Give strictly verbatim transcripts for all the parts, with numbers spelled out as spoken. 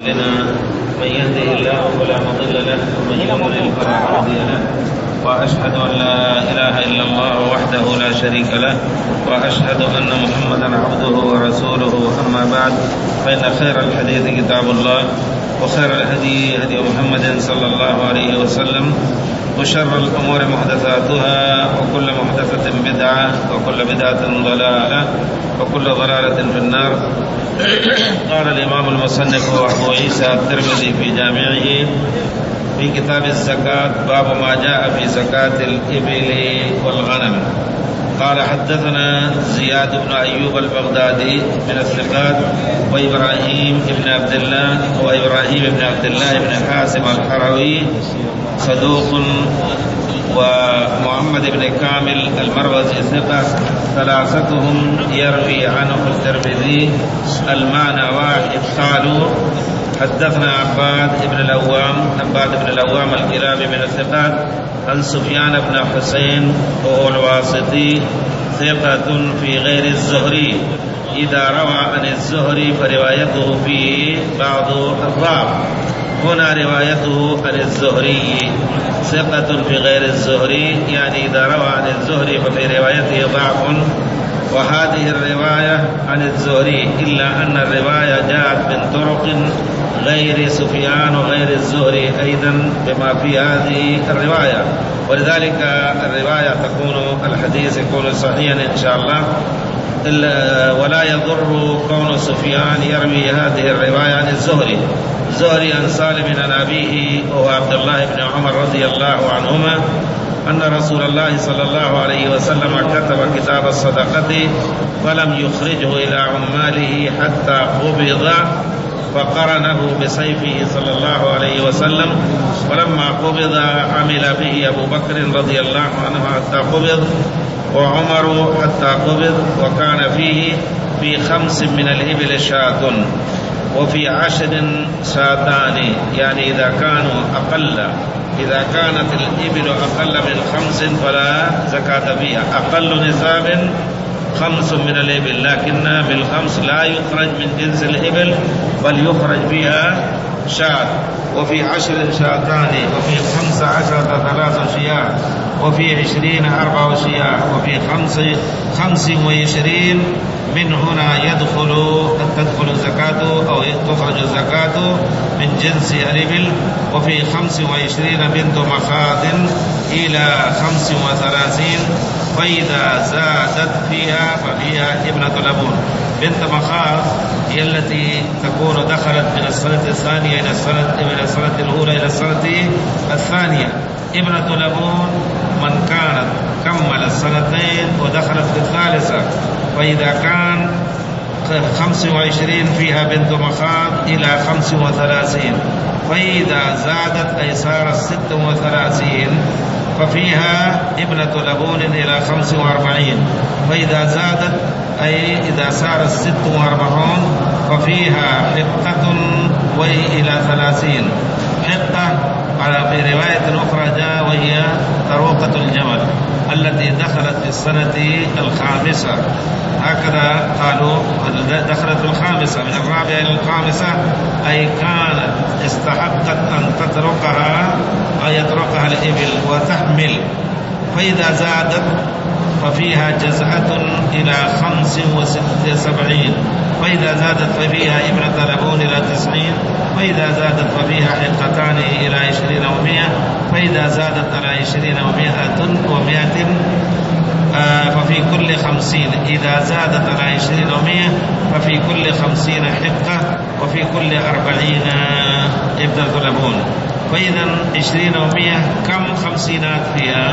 لنا من يهده الله فلا مضل له ومن يضلل فلا هادي له، وأشهد أن لا إله إلا الله وحده لا شريك له، وأشهد أن محمدا عبده ورسوله. أما بعد، فإن خير الحديث كتاب الله، وخير الهدي هدي محمد صلى الله عليه وسلم، وشر الأمور محدثاتها، وكل محدثة بدعة، وكل بدعة ضلالة، وكل ضلالة في النار. قال الإمام المصنف أبو عيسى الترمذي في جامعه في كتاب الزكاة: باب ما جاء في زكاة الإبل والغنم. قال: حدثنا زياد بن أيوب البغدادي من الثقات، وإبراهيم بن عبد الله وإبراهيم بن عبد الله بن حازم الحروي صدوق، ومحمد بن كامل المروزي ثقة، ثلاثتهم يروي عنه الترمذي المعنى واحد. قالوا: حدثنا عباد بن الأوام عباد بن الأوام الكلابي من الثقات عن سفيان بن حسين وهو الواسطي ثقة في غير الزهري. إذا روى عن الزهري فروايته فيه بعض الضعف. هنا روايته عن الزهري ثقة في غير الزهري، يعني إذا روى عن الزهري ففي روايته ضعف. وهذه الرواية عن الزهري، إلا أن الرواية جاءت من طرق غير سفيان وغير الزهري أيضا بما في هذه الرواية، ولذلك الرواية تكون الحديث يكون صحيحا إن شاء الله. ولا يضر كون سفيان يروي هذه الرواية عن الزهري. الزهري عن سالم عن أبيه وهو عبد الله بن عمر رضي الله عنهما أن رسول الله صلى الله عليه وسلم كتب كتاب الصدقة فلم يخرجه إلى عماله حتى قبض، فقرنه بسيفه صلى الله عليه وسلم. ولما قبض عمل به أبو بكر رضي الله عنه حتى قبض، وعمر حتى قبض، وكان فيه في خمس من الإبل شاة، وفي عشر شاتان، يعني إذا كانوا أقل إذا كانت الإبل أقل من خمس فلا زكاة فيها. أقل نساب خمس من الإبل، لكن بالخمس لا يخرج من جنس الإبل بل يخرج فيها شاة. وفي عشر شاتان، وفي خمس عشرة ثلاث شياه، وفي عشرين أربع شياه، وفي خمس خمس وعشرين. من هنا يدخل تدخل الزكاة أو تخرج الزكاة من جنس الإبل. وفي خمس وعشرين بنت مخاض إلى خمس وثلاثين، فإذا زادت فيها ففيها ابنة لبون. بنت مخاض هي التي تكون دخلت من السنة الثانية إلى السنة من السنة الأولى إلى السنة الثانية. ابنة لبون من كانت كمل السنتين ودخلت في الثالثة. فإذا كان خمس وعشرين فيها بنت مخاض إلى خمس وثلاثين، فإذا زادت أي صارت ست وثلاثين ففيها ابنة لبون إلى خمس وأربعين. فإذا زادت أي إذا صارت ست وأربعون ففيها حقة وإلى ثلاثين. حقة على في رواية أخرى جاء وهي طروقة الجمل التي دخلت في السنة الخامسة، هكذا قالوا دخلت في الخامسة من الرابعة إلى الخامسة، أي كانت استحقت أن تتركها أو يتركها الإبل وتحمل. فإذا زادت ففيها جزعة إلى خمس وسبعين، فإذا زادت ففيها ابنة لبون إلى تسعين، فإذا زادت ففيها حقتان إلى عشرين ومئة، فإذا زادت على عشرين ومئة ومئة آه ففي كل خمسين. إذا زادت على عشرين ومئة ففي كل خمسين حقة، وفي كل أربعين ابنة لبون. فإذا عشرين ومئة كم خمسينات فيها؟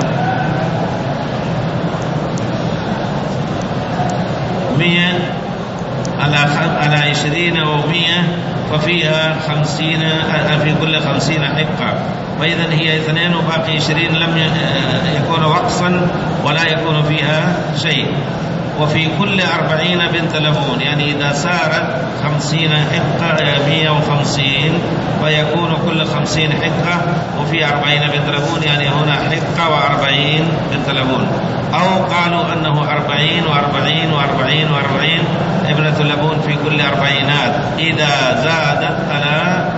مئة على على عشرين ومئة ففيها خمسين، في كل خمسين حقة. فإذا هي اثنين وباقي عشرين لم يكون وقصا ولا يكون فيها شيء. وفي كل أربعين بنت لبون، يعني إذا صارت خمسين حقة مئة وخمسين فيكون كل خمسين حقة، وفي أربعين بنت لبون، يعني هنا حقة وأربعين بنت لبون. أو قالوا أنه أربعين وأربعين وأربعين وأربعين ابنة لبون في كل أربعينات إذا زادت على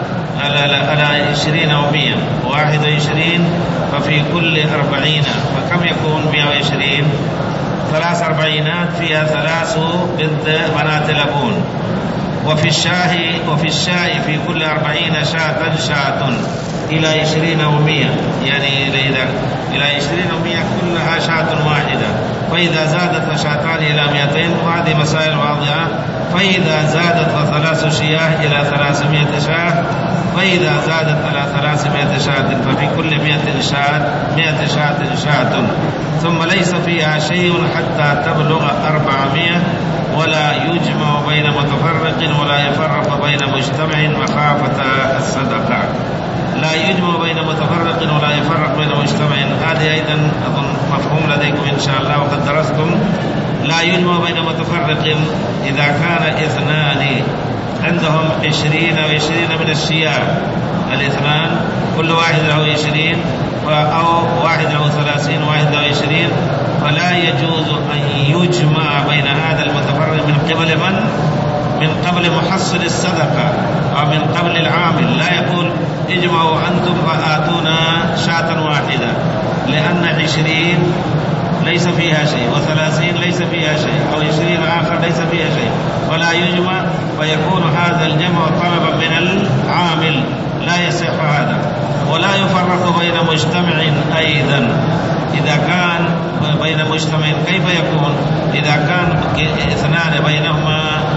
عشرين ومئة، واحد وعشرين ففي كل أربعين، فكم يكون مئة وعشرين؟ ثلاث أربعينات فيها ثلاث بنت بنات لبون. وفي الشاه وفي الشاء في كل أربعين شاة شاة إلى عشرين ومئة، يعني إلى إلى عشرين ومئة كلها شاة واحدة. فإذا زادت شاتان إلى مئتين، وهذه مسائل واضحة. فإذا زادت ثلاث شياه إلى ثلاثمائة شاة، فإذا زادت على ثلاثمائة شاة ففي كل مئة شاة مئة شاة شاة، ثم ليس فيها شيء حتى تبلغ أربعمائة، ولا يجمع بين متفرق ولا يفرق بين مجتمع مخافة الصدقة. لا يجمع بين متفرق ولا يفرق بين مجتمع، هذه أيضا أظن مفهوم لديكم إن شاء الله وقد درستم. لا يجمع بين متفرق إذا كان اثنان عندهم عشرين وعشرين من الشياه، الاثنان كل واحد له عشرين، أو واحد له ثلاثين واحد له عشرين، فلا يجوز أن يجمع بين هذا المتفرق من قبل من؟ من قبل محصل الصدقة أو من قبل العامل. لا يقول اجمعوا أنتم فآتونا شاة واحدة، لأن عشرين ليس فيها شيء وثلاثين ليس فيها شيء أو عشرين آخر ليس فيها شيء، ولا يجمع، فيكون هذا الجمع طلبا من العامل، لا يصح هذا. ولا يفرق بين مجتمع أيضا، إذا كان بين مجتمع كيف يكون؟ إذا كان اثنان بينهما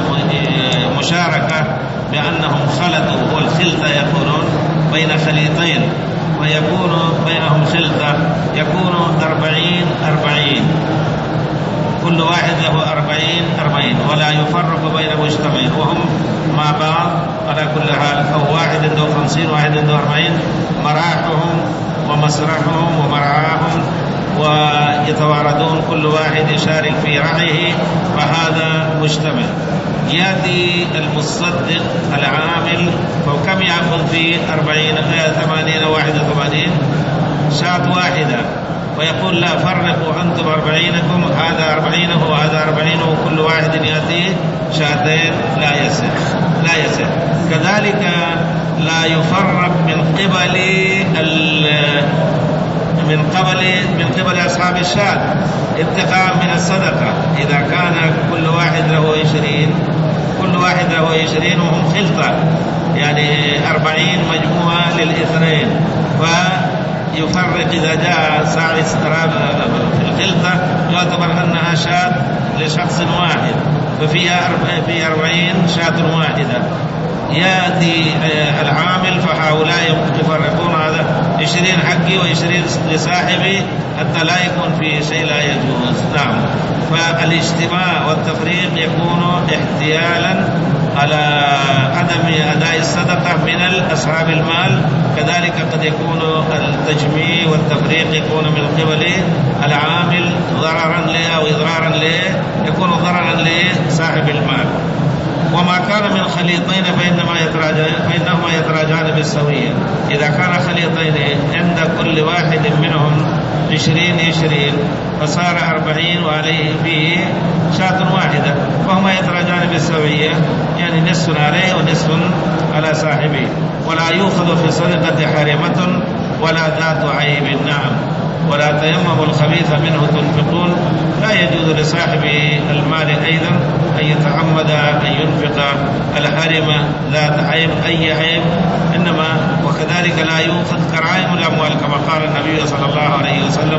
مشاركة بأنهم خلطوا، والخلطة يكونون بين خليطين، ويكون بينهم خلطة يكون أربعين أربعين، كل واحد له أربعين أربعين، ولا يفرق بين مجتمعين وهم مع بعض على كل حال، أو واحد عنده خمسين واحد عنده أربعين، مراحهم ومسرحهم ومرعاهم ويتواردون، كل واحد يشارك في رعيه، فهذا مجتمع. يأتي المصدق العامل، فكم يأخذ في أربعين ثمانين واحد وثمانين شاة واحدة، ويقول لا فرقوا أنتم أربعينكم، هذا أربعينه وهذا أربعينه، كل واحد يأتي شاتين، لا يصح لا يصح. كذلك لا يفرق من قبل من قبل من قبل أصحاب الشاة اتقاء من الصدقة. إذا كان كل واحد له عشرين كل واحد له عشرين وهم خلطة، يعني أربعين مجموعة للاثنين، فيفرق إذا جاء ساعة استراب في الخلطة يعتبر أنها شاة لشخص واحد، ففيها في أربعين شاة واحدة. يأتي العامل فهؤلاء يفرقون، هذا عشرين حقي وعشرين لصاحبي، حتى لا يكون في شيء لا يجوز. نعم، فالاجتماع والتفريق يكون احتيالا على عدم أداء الصدقة من أصحاب المال. كذلك قد يكون التجميع والتفريق يكون من قبل العامل ضررا له أو إضرارا له، يكون ضررا لصاحب المال. وما كان من خليطين فإنما يتراجعان فإنهما يتراجعان بالسوية. إذا كان خليطين عند كل واحد منهم عشرين عشرين فصار أربعين وعليه فيه شاة واحدة، فهما يتراجعان بالسوية، يعني نصف عليه ونصف على صاحبه. ولا يؤخذ في صدقة حرمة ولا ذات عيب. نعم، ولا تيمموا الخبيث منه تنفقون. لا يجوز لصاحب المال أيضا أن يتعمد أن ينفق الحرمة ذات عيب أي عيب، إنما وكذلك لا يؤخذ كرائم الأموال، كما قال النبي صلى الله عليه وسلم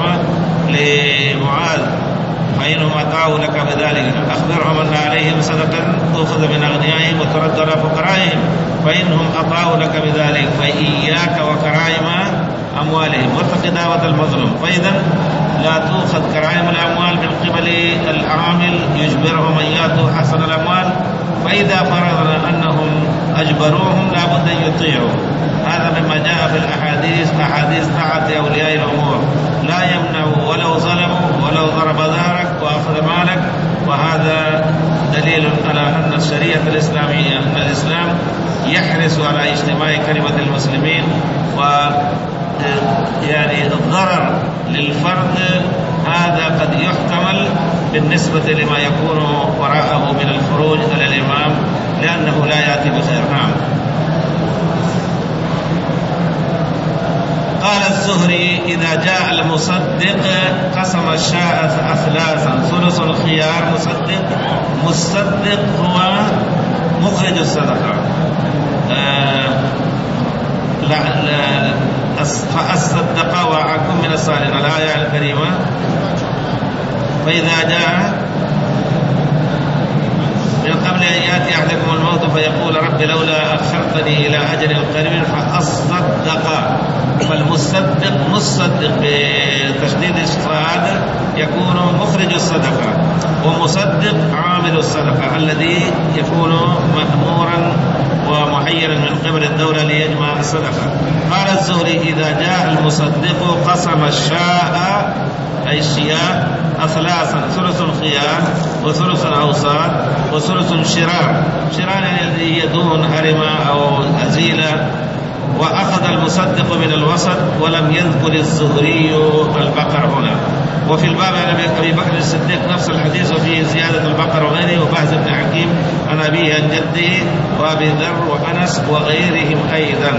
لمعاذ: فإنهم أطاعوا لك بذلك أخبرهم أن عليهم صدقة تؤخذ من أغنيائهم وترد على فقرائهم، فإنهم أطاعوا لك بذلك فإياك وكرائم أموالهم واتق دعوة المظلوم. فإذا لا تؤخذ كرائم الأموال من قبل العامل يجبرهم أن يأتوا حسن الأموال، فإذا فرضنا أنهم أجبروهم لا بد أن يطيعوا. هذا مما جاء في الأحاديث، أحاديث طاعة أولياء الأمور، لا يمنعوا ولو ظلموا ولو ضرب ظهرك وأخذ مالك. وهذا دليل على أن الشريعة الإسلامية، أن الإسلام يحرص على اجتماع كلمة المسلمين، و يعني الضرر للفرد هذا قد يحتمل بالنسبة لما يكون وراءه من الخروج على الإمام، لأنه لا يأتي بخير. نعم. الزهري إذا جاء المصدق قسم الشاء أثلاثا ثلث الخيار مصدق. مصدق هو مخرج الصدقة. آه لا لا فأصدق وأكون من الصالحين الآية الكريمة. فإذا جاء من قبل أن يأتي أحدكم الموت فيقول رب لولا أخرتني إلى أجل قريب فأصدق. فالمصدق مصدق بتشديد الصاد يكون مخرج الصدقة، ومصدق عامل الصدقة الذي يكون مأمورا ومحيرا من قبل الدولة ليجمع الصدقة. قال الزهري إذا جاء المصدق قسم الشاء أي الشياء أثلاثا ثلث خيار وثلث أوساط وثلث شرار. شرار الذي يدون هرمة أو أزيلة. وأخذ المصدق من الوسط ولم يذكر الزهري البقر هنا. وفي الباب عن أبي بكر الصديق نفس الحديث وفيه زيادة البقر وغيره وبهز بن حكيم عن أبيه عن جده وأبي ذر وأنس وغيرهم أيضا.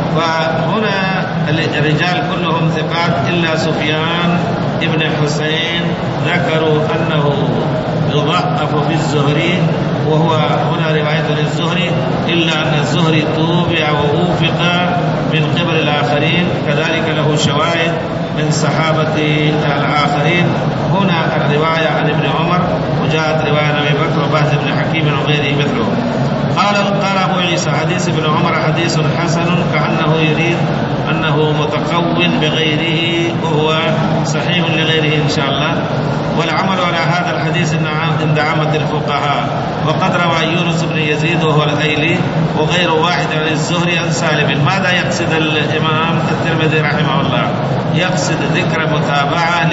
فهنا الرجال كلهم ثقات إلا سفيان ابن حسين ذكروا أنه يضعف في الزهري، وهو هنا رواية للزهري إلا أن الزهري توبع ووفق من قبل الآخرين، كذلك له شواهد من صحابة الآخرين. هنا الرواية عن ابن عمر وجاءت رواية عن أبي بكر وبهز بن حكيم وغيره مثله. قال قال أبو عيسى حديث ابن عمر حديث حسن كأنه يريد أنه متقو بغيره وهو صحيح لغيره إن شاء الله. والعمل على هذا الحديث عند عامة الفقهاء. وقد روى يونس بن يزيد وهو الأيلي وغير واحد عن الزهري عن سالم. ماذا يقصد الإمام الترمذي رحمه الله؟ يقصد ذكر متابعة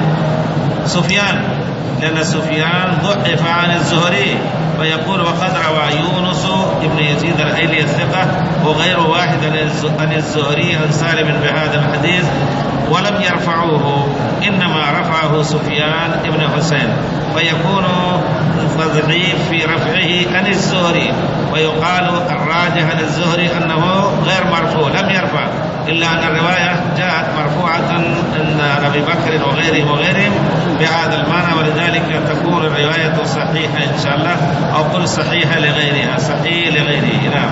لسفيان، لأن سفيان ضعف عن الزهري، فيقول وقد روى يونس ابن يزيد الأيلي الثقة وغير واحد عن الزهري عن سالم بهذا الحديث ولم يرفعوه، إنما رفعه سفيان ابن حسين، فيكون تضعيف في رفعه عن الزهري، ويقال الراجح عن الزهري أنه غير مرفوع لم يرفع، إلا أن الرواية جاءت مرفوعة عند أبي بكر وغيره وغيرهم بهذا المعنى، ولذلك تكون الرواية صحيحة إن شاء الله، أو قل صحيحة لغيرها، صحيح لغيره. نعم.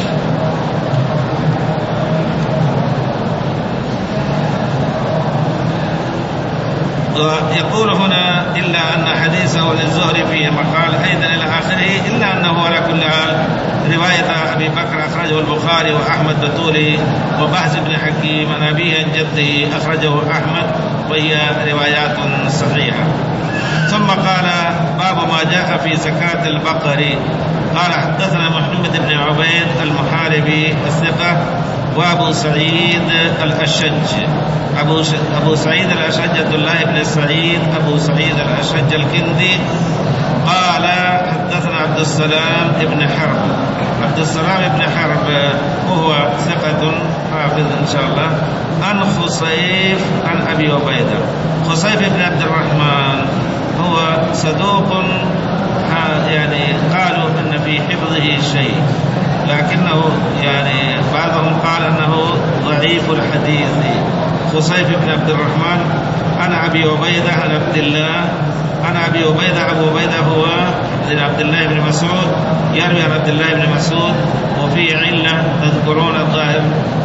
يقول هنا إلا أن حديثه للزهري فيه مقال أيضا إلى آخره، إلا أنه على كل حال رواية أبي بكر أخرجه البخاري وأحمد بطولي وبهز بن حكيم عن أبيه عن جده أخرجه أحمد، وهي روايات صحيحة. ثم قال باب ما جاء في زكاة البقر. قال حدثنا محمد بن عبيد المحاربي الثقة وأبو سعيد الأشج أبو, ش... أبو سعيد الأشج عبد الله بن سعيد أبو سعيد الأشج الكندي قال حدثنا عبد السلام بن حرب. عبد السلام بن حرب وهو ثقة حافظ إن شاء الله. عن خصيف عن أبي عبيدة. خصيف بن عبد الرحمن هو صدوق، يعني قالوا أن في حفظه شيء، لكنه يعني بعضهم قال أنه ضعيف الحديث. خصيف بن عبد الرحمن عن أبي عبيدة عن عبد الله عن أبي عبيدة. أبو عبيدة هو عبد الله بن مسعود، يروي عن عبد الله بن مسعود، وفي علة تذكرون الظاهر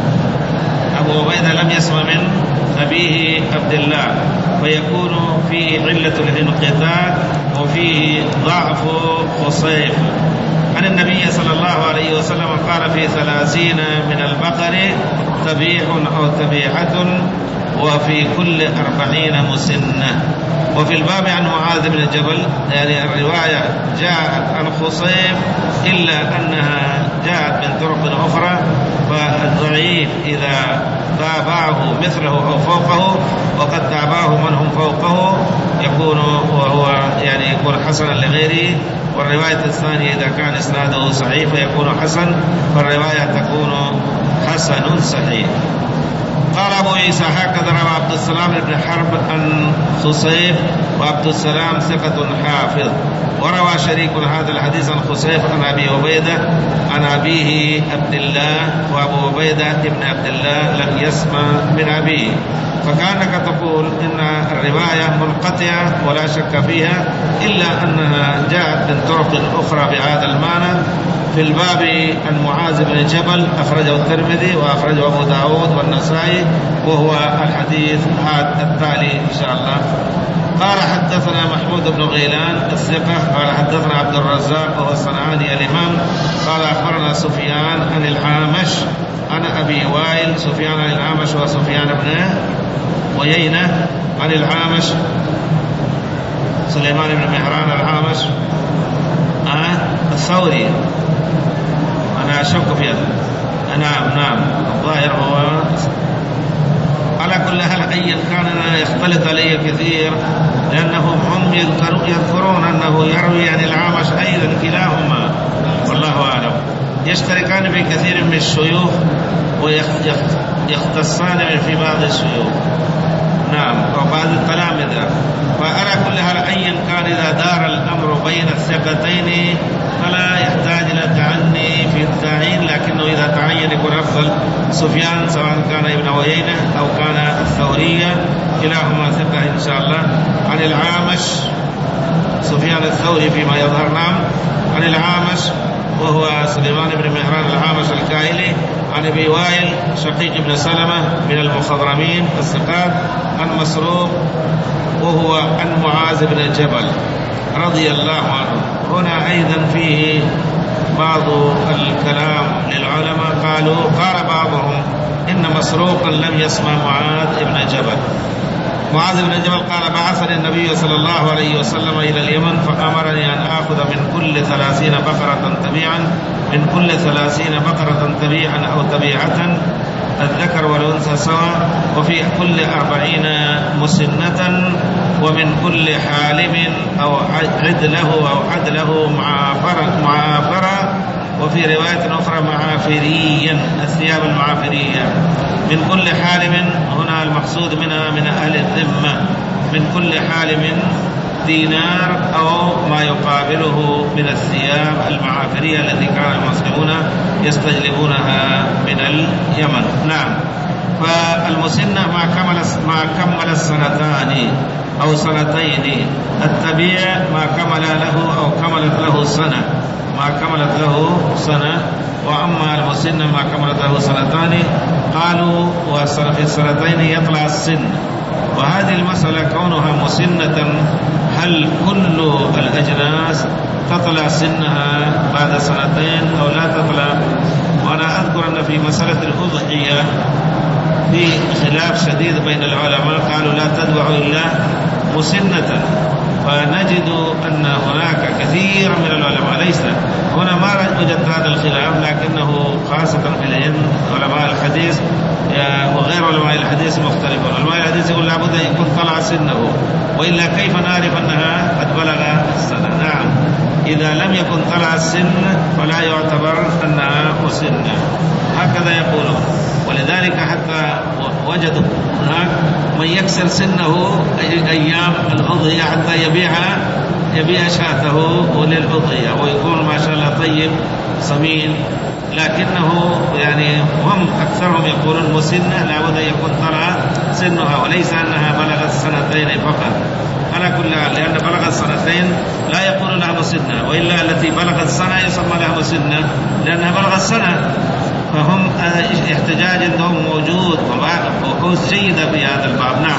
أبو عبيدة لم يسمع من أبيه عبد الله، فيكون فيه علة الانقطاع وفيه ضعف خصيف. عن النبي صلى الله عليه وسلم قال في ثلاثين من البقر تبيح أو تبيحة وفي كل أربعين مسنة. وفي الباب عن معاذ بن جبل، يعني الرواية جاءت عن خصيف إلا أنها جاءت من طرق أخرى، فالضعيف إذا تابعه مثله أو فوقه، وقد تابعه من هم فوقه يكون وهو يعني يكون حسنا لغيره. والرواية الثانية إذا كان إسناده صحيح فيكون حسن، فالرواية تكون حسن صحيح. قال أبو عيسى هكذا روى عبد السلام بن حرب عن خصيف، وعبد السلام ثقة حافظ. وروى شريك هذا الحديث عن خصيف عن أبي عبيدة عن أبيه عبد الله، وأبو عبيدة ابن عبد الله لم يسمع من أبيه، فكأنك تقول إن الرواية منقطعة ولا شك فيها، إلا أنها جاءت من طرق أخرى بهذا المعنى في الباب عن معاذ بن جبل، أخرجه الترمذي وأخرجه أبو داود والنسائي، وهو الحديث هذا التالي إن شاء الله. قال حدثنا محمود بن غيلان الثقة قال حدثنا عبد الرزاق وهو الصنعاني الإمام قال أخبرنا سفيان عن الأعمش عن أبي وائل، سفيان عن الأعمش وسفيان بن عيينة عن الأعمش سليمان بن مهران الأعمش آه الثوري، أنا أشك في هذا. نعم نعم الظاهر هو على كل حال أيا كان يختلط عليه كثير، لأنهم هم يذكرون أنه يروي عن الأعمش أيضا كلاهما، والله أعلم. يشتركان في كثير من الشيوخ ويختصان في بعض الشيوخ، نعم، وبعض التلامذة. فعلى كل حال أيا كان إذا دار الأمر بين الثقتين فلا يحتاج إلى تعني في التعيين، لكنه إذا تعين يكون أفضل. سفيان سواء كان ابن عيينة أو كان الثورية كلاهما ثقة إن شاء الله. عن الأعمش سفيان الثوري فيما يظهر، نعم، عن الأعمش وهو سليمان بن مهران الأعمش الكاهلي، عن أبي وائل شقيق بن سلمة من المخضرمين الثقات، عن مسروق وهو عن معاذ بن جبل رضي الله عنه. هنا أيضا فيه بعض الكلام للعلماء، قالوا قال بعضهم إن مسروقا لم يسمع معاذ بن جبل. معاذ بن جبل قال بعثني النبي صلى الله عليه وسلم إلى اليمن فأمرني أن آخذ من كل ثلاثين بقرة تبيعا من كل ثلاثين بقرة تبيعا أو تبيعة الذكر والأنثى سواء، وفي كل أربعين مسنة، ومن كل حالم أو عدله أو عدله معافرة، وفي رواية أخرى معافريا الثياب المعافرية. من كل حالم هنا المقصود منها من أهل الذمة، من كل حالم دينار أو ما يقابله من الثياب المعافرية التي كان المسلمون يستجلبونها من اليمن. نعم. فالمسنة ما كمل ما كمل السنتان أو سنتين، التبيع ما كمل له أو كملت له سنة ما كملت له سنة، وأما المسنة ما كملت له سنتان قالوا وفي السنتين يطلع السن. وهذه المسألة كونها مسنة، هل كل الأجناس تطلع سنها بعد سنتين أو لا تطلع؟ وأنا أذكر أن في مسألة الأضحية في خلاف شديد بين العلماء، قالوا لا تذبح إلا مسنة، فنجد أن هناك كثير من العلماء، ليس هنا ما وجد هذا الخلاف، لكنه خاصة في الهند علماء الحديث وغير علماء الحديث مختلفون. علماء الحديث يقول لابد أن يكون طلع سنه، وإلا كيف نعرف أنها قد بلغ السنة؟ نعم، إذا لم يكن طلع السن فلا يعتبر أنها مسنة، هكذا يقولون. ولذلك حتى وجدوا هناك من يكسر سنه أيام الأضحية حتى يبيعها يبيع شاته للأضحية ويكون ما شاء الله طيب سمين، لكنه يعني هم أكثرهم يقولون مسنة لابد أن يكون طلع سنها، وليس أنها بلغت سنتين فقط. على كل حال لأن بلغت سنتين لا يقول لها مسنة، وإلا التي بلغت سنة يسمى لها مسنة لأنها بلغت سنة. فهم احتجاج عندهم موجود وكوز جيدة في هذا الباب. نعم.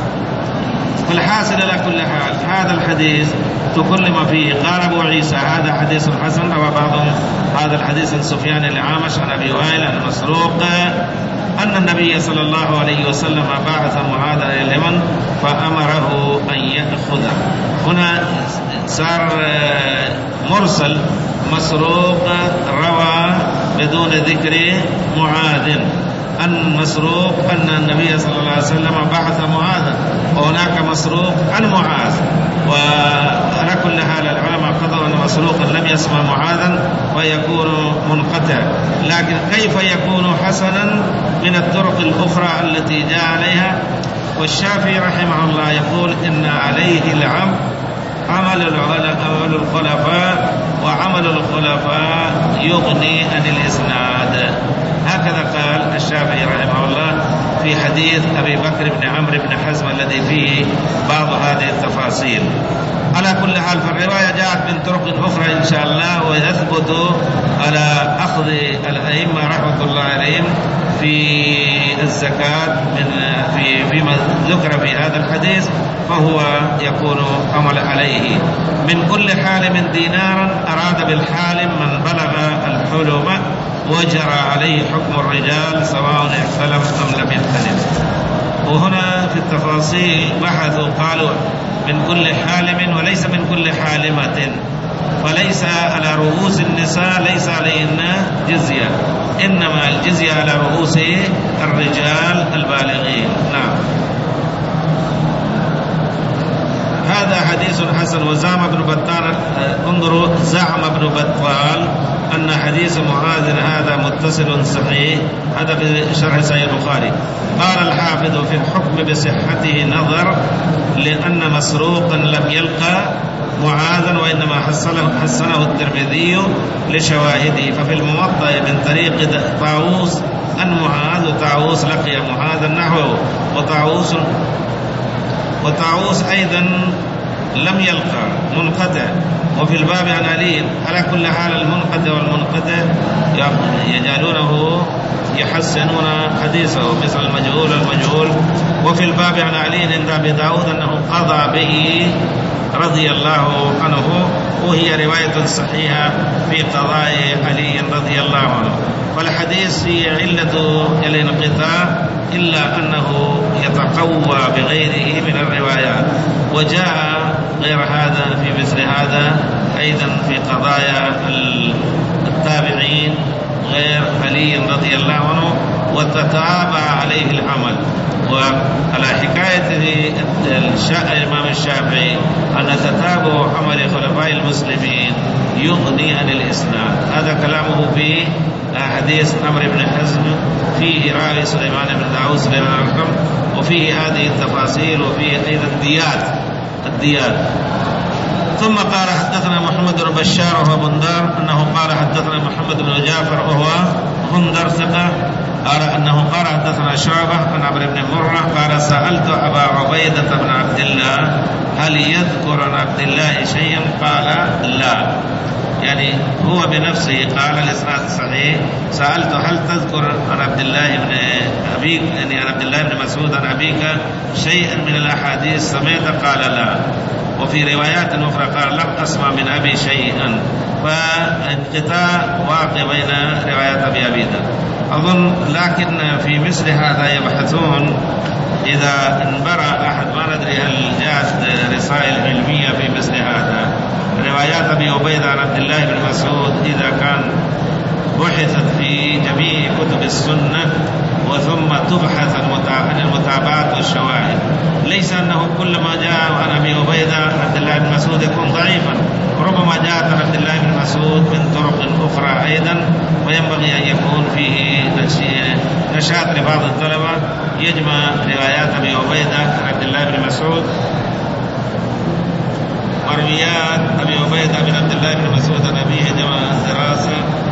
فالحاصل على كل حال هذا الحديث تكلم فيه. قال أبو عيسى هذا حديث حسن. روى بعضهم هذا الحديث عن سفيان الأعمش عن أبي وائل عن مسروق أن النبي صلى الله عليه وسلم بعث معاذ إلى اليمن فأمره أن يأخذه. هنا صار مرسل، مسروق روى بدون ذكر معاذ، أن مسروق أن النبي صلى الله عليه وسلم بعث معاذا، وهناك مسروق عن معاذ. وعلى كل حال العلماء قضوا أن مسروقا لم يسمع معاذا ويكون منقطع، لكن كيف يكون حسنا من الطرق الأخرى التي جاء عليها؟ والشافعي رحمه الله يقول إن عليه العمل عمل الخلفاء، وعمل الخلفاء يغني عن الإسناد. هكذا قال الشافعي رحمه الله في حديث أبي بكر بن عمرو بن حزم الذي فيه بعض هذه التفاصيل. على كل حال فالرواية جاءت من طرق أخرى إن شاء الله، ويثبت على أخذ الأئمة رحمة الله عليهم في الزكاة من في فيما ذكر في هذا الحديث، فهو يكون عمل عليه. من كل حالم دينارا أراد بالحالم من بلغ الحلم وجرى عليه حكم الرجال سواء احتلم أم لم يحتلم. وهنا في التفاصيل بحثوا قالوا من كل حالم وليس من كل حالمة، فليس على رؤوس النساء ليس عليهن جزية، إنما الجزية على رؤوس الرجال البالغين. نعم. هذا حديث حسن. وزعم ابن بطال، انظروا، زعم ابن بطال أن حديث معاذ هذا متصل صحيح، هذا في شرح صحيح البخاري. قال الحافظ في الحكم بصحته نظر، لأن مسروقا لم يلقى معاذا وإنما حسنه, حسنه الترمذي لشواهده. ففي الموطأ من طريق طاووس أن معاذ، وطاووس لقي معاذا نحوه، وطاووس وطاووس أيضا لم يلقى منقطع. وفي الباب عن علي. على كل حال المنقطع والمنقطع يجعلونه يحسنون حديثه مثل المجهول المجهول. وفي الباب عن علي عند أبي داود أنه قضى به رضي الله عنه، وهي رواية صحيحة في قضاء علي رضي الله عنه. والحديث فيه علة الانقطاع إلا أنه يتقوى بغيره من الروايات. وجاء غير هذا في مثل هذا أيضا في قضايا التابعين غير علي رضي الله عنه، وتتابع عليه العمل. وعلى حكاية الإمام الشافعي أن تتابع عمل خلفاء المسلمين يغني عن الإسناد، هذا كلامه في حديث عمرو بن حزم فيه راوي سليمان بن داود سليمان الرقم، وفيه هذه التفاصيل، وفيه أيضا الديات الديات ثم قال حدثنا محمد بن بشار وهو بندار أنه قال حدثنا محمد بن جعفر وهو بندر ثقة، قال أنه قال حدثنا شعبة عن عمرو بن مرة قال سألت أبا عبيدة بن عبد الله هل يذكر عن عبد الله شيئا؟ قال لا، يعني هو بنفسه قال الإسناد الصحيح سألت هل تذكر عن عبد الله بن أبيك، يعني عن عبد الله بن مسعود عن أبيك شيئا من الأحاديث سمعت؟ قال لا. وفي روايات أخرى قال لم أسمع من أبي شيئا. فانقطاع واقع بين روايات أبي أبيدة أظن. لكن في مثل هذا يبحثون إذا انبرى أحد، ما ندري هل جاءت رسائل علمية في مثل هذا، روايات أبي عبيدة عن عبد الله بن مسعود إذا كان بحثت في جميع كتب السنة وثم تبحث عن المتابعات والشواهد، ليس أنه كل ما جاء عن أبي عبيدة عبد الله بن مسعود يكون ضعيفا، ربما جاءت عن عبد الله بن مسعود من طرق أخرى أيضا، وينبغي أن يكون فيه نشاط لبعض الطلبة يجمع روايات أبي عبيدة عن عبد الله بن مسعود مرويات أبي عبيدة بن عبد الله بن مسعود عن أبيه، جمع الدراسة.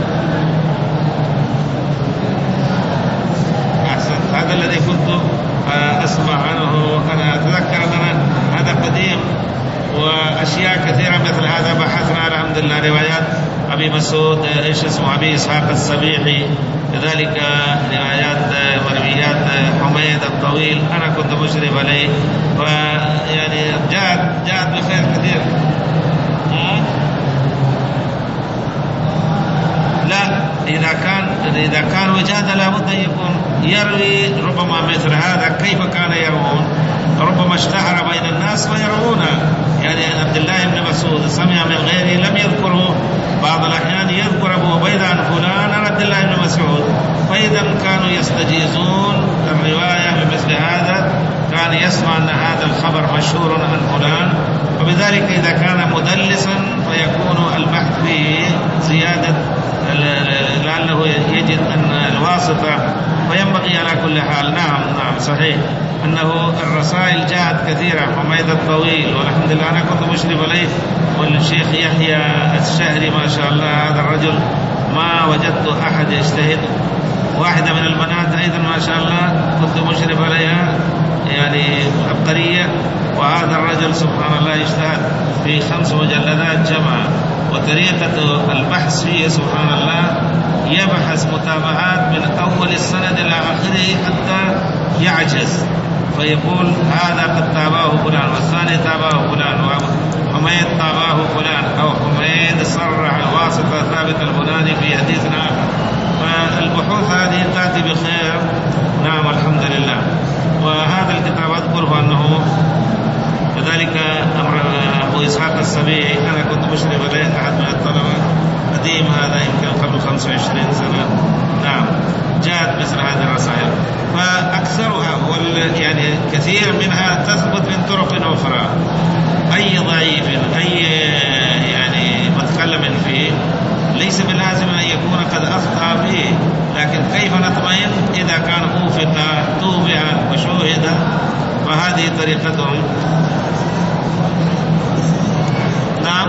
أحسن، هذا الذي كنت أسمع عنه. أنا أتذكر أن هذا قديم، وأشياء كثيرة مثل هذا بحثنا الحمد لله. روايات أبي مسعود إيش اسمه أبي إسحاق السبيحي، كذلك روايات مرويات حميد الطويل أنا كنت مشرف عليه، ويعني جاءت جاءت بخير كثير. لا، إذا كان إذا كان وجاد لابد أن يكون يروي ربما مثل هذا. كيف كان يروون؟ ربما اشتهر بين الناس ويروونه. يعني عبد الله بن مسعود سمع من غيره لم يذكره، بعض الأحيان يذكر أبو عبيدة عن فلان عن عبد الله بن مسعود، فإذا وإذا كانوا يستجيزون الرواية بمثل هذا، كان يسمع أن هذا الخبر مشهور عن فلان، وبذلك إذا كان مدلسا فيكون البحث فيه زيادة لعله يجد أن الواسطة، فينبغي على كل حال. نعم نعم صحيح أنه الرسائل جاءت كثيرة. حميد الطويل والحمد لله أنا كنت مشرف عليه، والشيخ يحيى الشهري ما شاء الله هذا الرجل ما وجدت أحد يجتهد. واحدة من البنات أيضا ما شاء الله كنت مشرف عليها، يعني عبقرية، وهذا الرجل سبحان الله يجتهد في خمس مجلدات جمع، وطريقة البحث فيه سبحان الله يبحث متابعات من أول السند إلى آخره حتى يعجز، فيقول هذا قد تابعه فلان، والثاني تابعه فلان، وحميد تابعه فلان، أو حميد صرح الواسطة ثابت البناني في حديث آخر. فالبحوث هذه تأتي بخير. نعم الحمد لله. وهذا الكتاب أذكره أنه كذلك أمر أبو إسحاق السبيعي، أنا كنت مشرف عليه، أحد من الطلبة قديم، هذا يمكن قبل خمسة وعشرين سنة. نعم جاءت مثل هذه الرسائل، فأكثرها يعني كثير منها تثبت من طرق أخرى. أي ضعيف أي يعني متكلم فيه ليس بلازم أن يكون قد أخطأ فيه، لكن كيف نطمئن إذا كان أوفق توبع وشوهد، فهذه طريقتهم. نعم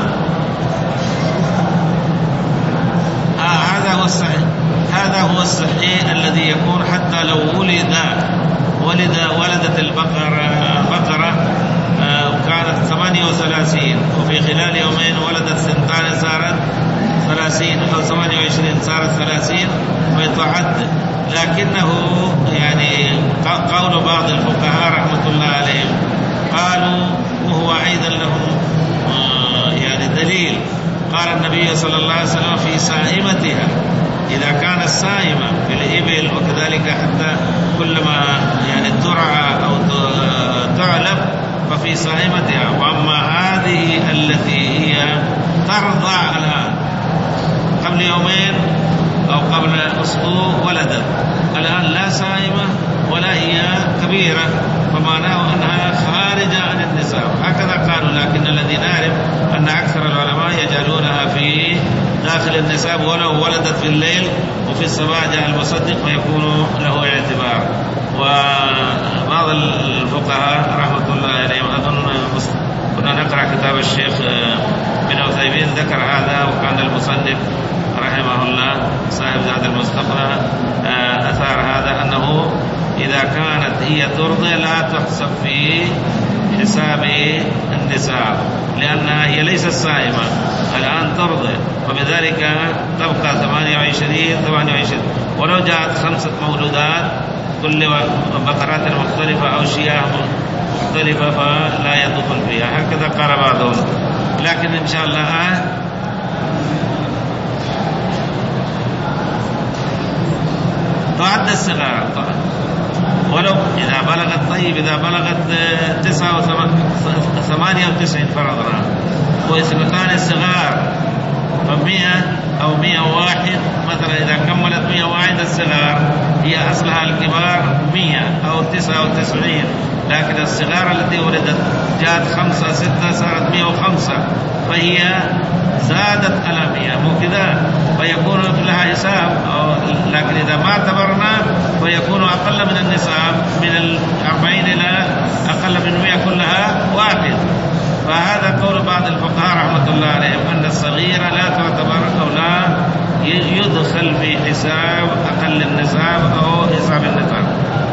آه هذا هو الصحيح، هذا هو الصحيح الذي يكون حتى لو ولد ولد ولدت البقرة بقرة آه وكانت ثمانية وثلاثين، وفي خلال يومين ولدت سنتان صارت ثلاثين، أو ثمانية وعشرين صارت ثلاثين، ويتعد. لكنه يعني قول بعض الفقهاء رحمة الله عليهم قالوا، وهو أيضا لهم آه يعني دليل، قال النبي صلى الله عليه وسلم في سائمتها، إذا كانت سائمة في الإبل وكذلك حتى كلما يعني ترعى أو تعلب ففي سائمتها. وأما هذه التي هي ترضع الآن، قبل يومين أو قبل أسبوع ولدت، الآن لا سائمة ولا هي كبيرة، فمعناه أنها خارجة عن النساب، هكذا قالوا. لكن الذي نعرف أن أكثر العلماء يجعلونها في داخل النساب، ولو ولدت في الليل وفي الصباح جاء المصدق فيكون له اعتبار. وبعض الفقهاء رحمة الله عليهم، أظن كنا نقرأ كتاب الشيخ بن عثيمين ذكر هذا، وكان المصنف رحمه الله صاحب زاد المستقنع أثار هذا، أنه إذا كانت هي ترضي لا تحسب في حساب النساء، لأنها هي ليست صائمة الآن ترضي، وبذلك تبقى ثمانية وعشرين ثمانية وعشرين. ولو جاءت خمسة مولودات كل بقرات مختلفة أو شياه مختلفة فلا يدخل فيها، هكذا قال بعضهم. لكن إن شاء الله آه تعد الصغار، ولو إذا بلغت طيب إذا بلغت تسعة وثمانية وتسعين فرضنا، واثنتان الصغار فمئة أو مئة وواحد مثلا، إذا كملت مئة وواحد الصغار هي أصلها الكبار مئة أو تسعة وتسعين، لكن الصغار التي ولدت جاءت خمسة ستة صارت مئة وخمسة، فهي زادت على مئة، مو كذا، فيكون لها حساب. لكن إذا ما اعتبرنا فيكون أقل من النساب، من الأربعين إلى أقل من مئة كلها واحد. فهذا قول بعض الفقهاء رحمة الله عليهم، أن الصغيرة لا تعتبر أو لا يدخل في حساب أقل النساب أو حساب النساب.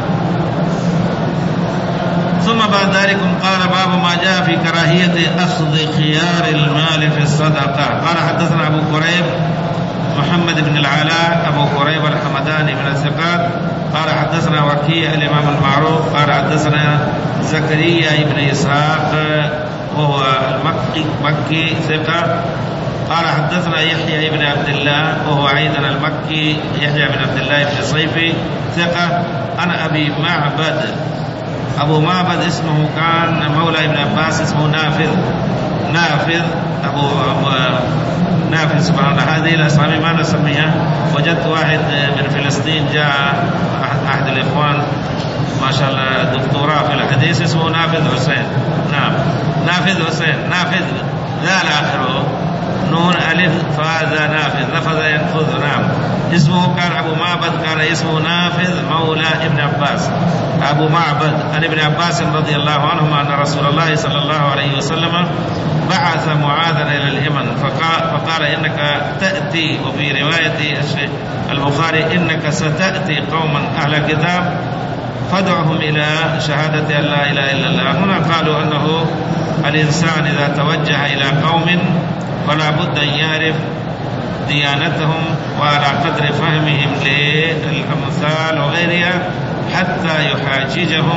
ثم بعد ذلك قال باب ما جاء في كراهية أخذ خيار المال في الصدقة. قال حدثنا أبو كريب محمد بن العلاء أبو كريب الحمداني من الثقات، قال حدثنا وكيع الإمام المعروف، قال حدثنا زكريا بن إسحاق وهو المكي مكي ثقة، قال حدثنا يحيى بن عبد الله وهو أيضا المكي، يحيى بن عبد الله بن صيفي ثقة، أنا أبي معبد. أبو معبد اسمه كان مولى ابن عباس، اسمه نافذ، نافذ أبو نافذ سبحان الله. هذه الأسامي ما نسميها. وجدت واحد من فلسطين جاء أحد الإخوان ما شاء الله دكتوراه في الحديث اسمه نافذ حسين. نعم نافذ حسين، نافذ ذال آخره نون ألف فاذا نافذ، نفذ ينفذ. نعم اسمه كان أبو معبد، كان اسمه نافذ مولى ابن عباس. أبو معبد عن ابن عباس رضي الله عنهما أن رسول الله صلى الله عليه وسلم بعث معاذا إلى اليمن فقال, فقال إنك تأتي، وفي رواية البخاري إنك ستأتي قوما أهل كتاب فادعهم إلى شهادة أن لا إله إلا الله. هنا قالوا أنه الإنسان إذا توجه إلى قوم فلا بد أن يعرف ديانتهم وعلى قدر فهمهم للأمثال وغيرها حتى يحاججهم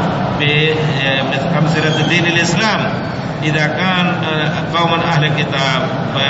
بأمثلة دين الإسلام. إذا كان قوما أهل كتاب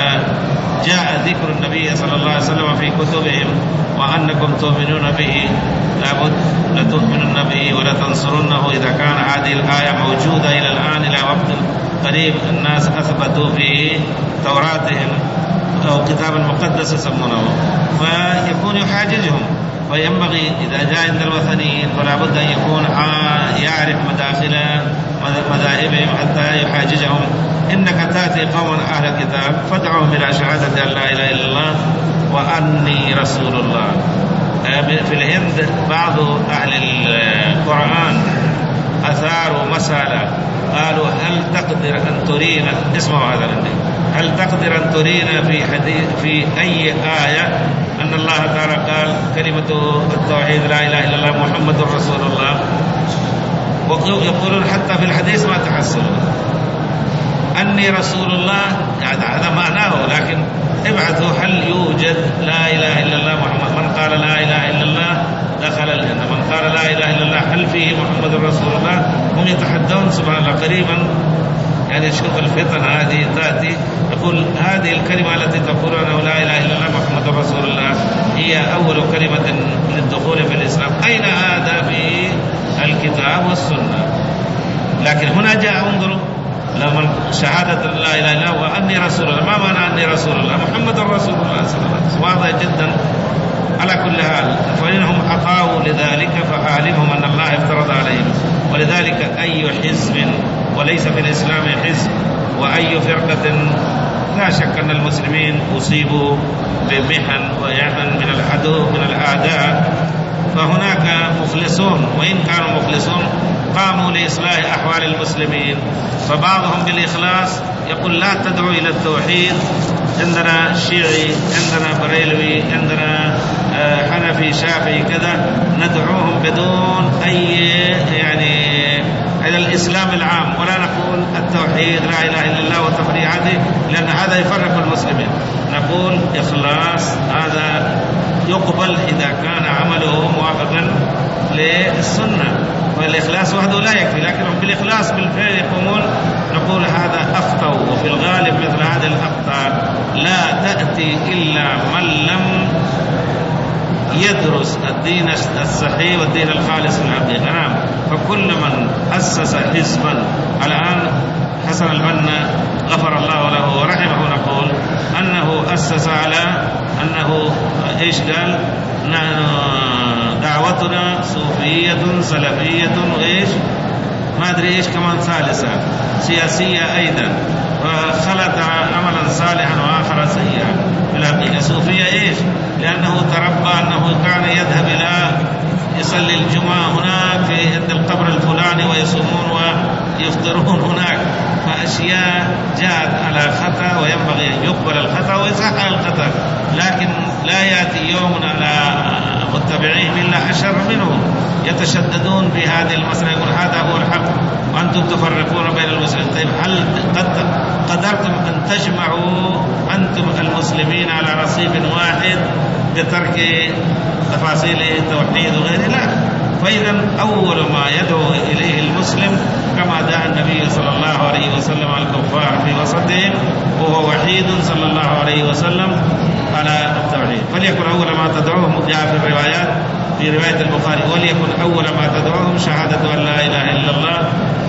فجاء ذكر النبي صلى الله عليه وسلم في كتبهم وأنكم تؤمنون به لابد لتؤمنون به ولتنصرونه. إذا كان هذه الآية موجودة إلى الآن إلى وقت قريب الناس أثبتوا في توراتهم أو كتاب المقدس يسمونه، فيكون يحاججهم. فينبغي إذا جاء عند الوثنيين فلا بد أن يكون يعرف مداخل مذاهبهم حتى يحاججهم. إنك تأتي قوما أهل كتاب فادعوهم إلى شهادة أن لا إله إلا الله وأني رسول الله. في الهند بعض أهل القرآن أثاروا مسألة، قالوا هل تقدر أن ترينا، اسمعوا هذا الذي هل تقدر أن ترينا في حديث في أي آية أن الله تعالى قال كلمة التوحيد لا إله إلا الله محمد رسول الله؟ ويقولون حتى في الحديث ما تحصلون أني رسول الله، يعني هذا معناه، لكن ابعثوا هل يوجد لا إله إلا الله محمد؟ من قال لا إله إلا الله دخل الجنة، من قال لا إله إلا الله هل فيه محمد رسول الله؟ هم يتحدون سبحان الله قريبا. يعني شوف الفتن هذه تأتي يقول هذه الكلمة التي تقول أنه لا إله إلا الله محمد رسول الله هي أول كلمة للدخول في الإسلام. أين هذا في الكتاب والسنة؟ لكن هنا جاء انظروا لما شهادة لا إله إلا الله وأني رسول الله، ما معنى أني رسول الله؟ محمد رسول الله صلى الله عليه وسلم. واضح جدا. على كل حال فإنهم أطاعوا لذلك فعالمهم أن الله افترض عليهم. ولذلك أي حزب، وليس في الإسلام حزب، وأي فرقة، لا شك أن المسلمين أصيبوا بمحن ويحن من العدو من الأعداء، فهناك مخلصون، وإن كانوا مخلصون قاموا لإصلاح أحوال المسلمين. فبعضهم بالإخلاص يقول لا تدعو إلى التوحيد، عندنا شيعي، عندنا بريلوي، عندنا حنفي شافعي كذا، ندعوهم بدون أي يعني إلى الإسلام العام، ولا نقول التوحيد لا إله إلا الله وتفريعاته، لأن هذا يفرق المسلمين. نقول إخلاص هذا يقبل إذا كان عمله موافقا للسنة، والإخلاص وحده لا يكفي، لكنهم بالإخلاص بالفعل يقومون. نقول هذا أخطأ، وفي الغالب مثل هذه الأخطاء لا تأتي إلا من لم يدرس الدين الصحيح والدين الخالص من الحقيقة. نعم. فكل من أسس حزبا، الآن حسن البنا غفر الله له ورحمه نقول أنه أسس على أنه إيش قال؟ دعوتنا صوفية سلفية وإيش ما أدري إيش كمان ثالثة سياسية أيضا، فخلط عملا صالحا وآخر سيئا. الحقيقة صوفية إيش؟ لأنه تربى أنه كان يذهب إلى يصلي الجمعة هناك في عند القبر الفلاني ويصومون ويفطرون هناك، فأشياء جاءت على خطأ، وينبغي أن يقبل الخطأ ويصحح الخطأ، لكن لا يأتي يوم على متبعيهم إلا أشر منهم يتشددون بهذه المسألة، يقول هذا هو الحق وأنتم تفرقون بين المسلمين. طيب هل قد قدرتم أن تجمعوا أنتم المسلمين على رصيف واحد بترك تفاصيل التوحيد وغيره؟ لا. فإذا أول ما يدعو إليه المسلم كما دعا النبي صلى الله عليه وسلم على الكفار في وسطهم، وهو وحيد صلى الله عليه وسلم على التوحيد. فليكن أول ما تدعوهم، جاء في الروايات في رواية البخاري وليكن أول ما تدعوهم شهادة أن لا إله إلا الله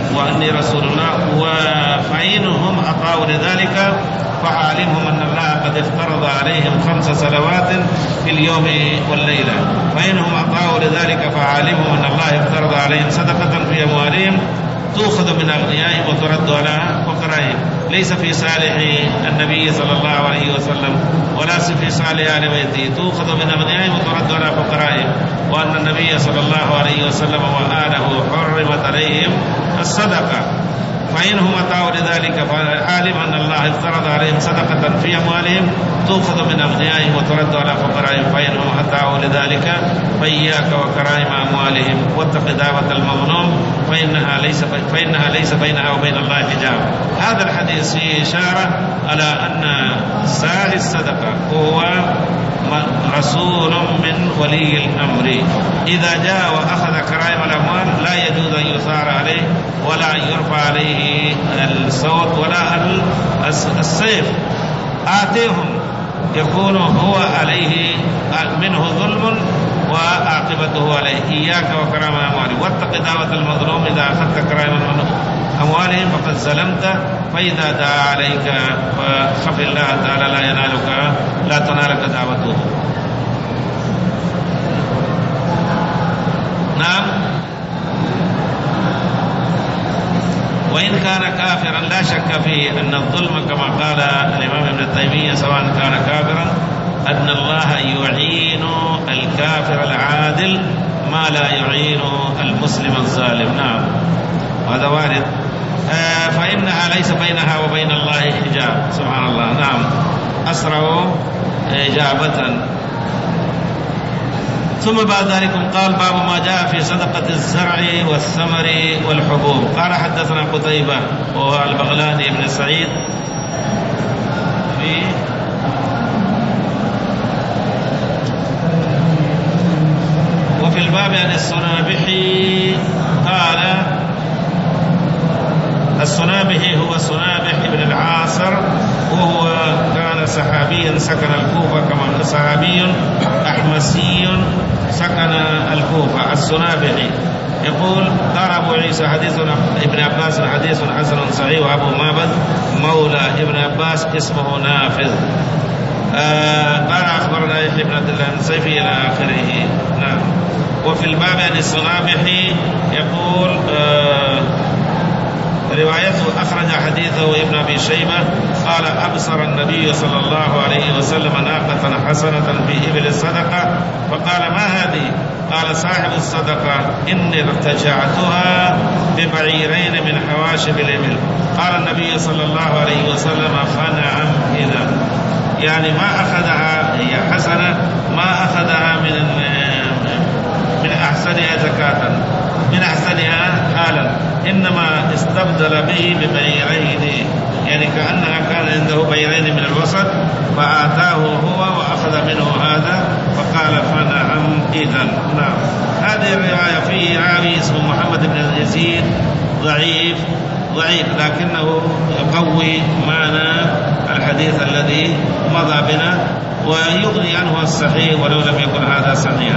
وأني رسول الله. فإنهم أطاعوا لذلك فعالمهم أن الله قد افترض عليهم خمس صلوات في اليوم والليلة. فإنهم أطاعوا لذلك فعالمهم أن الله افترض عليهم صدقة في أموالهم تؤخذ من أغنيائهم وترد على فقرائهم، ليس في صالح النبي صلى الله عليه وسلم ولا في صالح آل بيته، تؤخذ من أغنيائهم وترد على فقرائهم، وأن النبي صلى الله عليه وسلم وآله حرمت عليهم الصدقة. فإنهم أطاعوا لذلك فعالم أن الله افترض عليهم صدقة في أموالهم تؤخذ من أغنيائهم وترد على فقرائهم. فإنهم أطاعوا لذلك فإياك وكرائم أموالهم واتق دعوة المظلوم فإنها ليس فإنها ليس بينها وبين الله حجاب. هذا الحديث فيه إشارة على أن ساعي الصدقة هو رسول من ولي الأمر، إذا جاء وأخذ كرائم الأموال لا يجوز أن يثار عليه ولا أن يرفع عليه الصوت ولا السيف. آتيهم يكون هو عليه منه ظلم وعاقبته عليه. إياك وكرائم أموالهم واتق دعوة المظلوم، إذا أخذت كرائم أموالهم فقد ظلمت، فإذا دعا عليك فخف الله تعالى لا ينالك لا تنالك دعوته. نعم. وإن كان كافرا لا شك فيه أن الظلم كما قال الإمام ابن تيمية سواء كان كافرا أن الله يعين الكافر العادل ما لا يعين المسلم الظالم. نعم هذا وارد. آه فإنها ليس بينها وبين الله حجاب. سبحان الله. نعم أسرع إجابة. ثم بعد ذلك قال باب ما جاء في صدقة الزرع والثمر والحبوب. قال حدثنا قتيبة وهو البغلاني بن سعيد في وفي الباب عن السنابحي قال السنابحي هو سنابح بن العاصر، وهو كان صحابيا سكن الكوفة كما صحابي أحمسي سكن الكوفة. السنابحي يقول قال أبو عيسى حديث ابن عباس حديث حسن صحيح، وأبو معبد مولى ابن عباس اسمه نافذ. آه قال أخبرنا يحيى بن عبد الله بن سيف إلى آخره. نعم. وفي الباب عن السنابحي يقول آه روايته أخرج حديثه ابن أبي شيبة قال أبصر النبي صلى الله عليه وسلم ناقة حسنة في إبل الصدقة فقال ما هذه؟ قال صاحب الصدقة إني ارتجعتها ببعيرين من حواشب الإبل. قال النبي صلى الله عليه وسلم فنعم إذا، يعني ما أخذها هي حسنة، ما أخذها من من أحسنها زكاة من أحسنها حالا، إنما استبدل به ببعيرين، يعني كأنها كان عنده بعيرين من الوسط فآتاه هو وأخذ منه هذا فقال فنعم إذن. نعم. هذه الرواية فيه راوي اسمه محمد بن يزيد ضعيف ضعيف لكنه يقوي معنى الحديث الذي مضى بنا ويغني عنه الصحيح ولو لم يكن هذا صحيحا.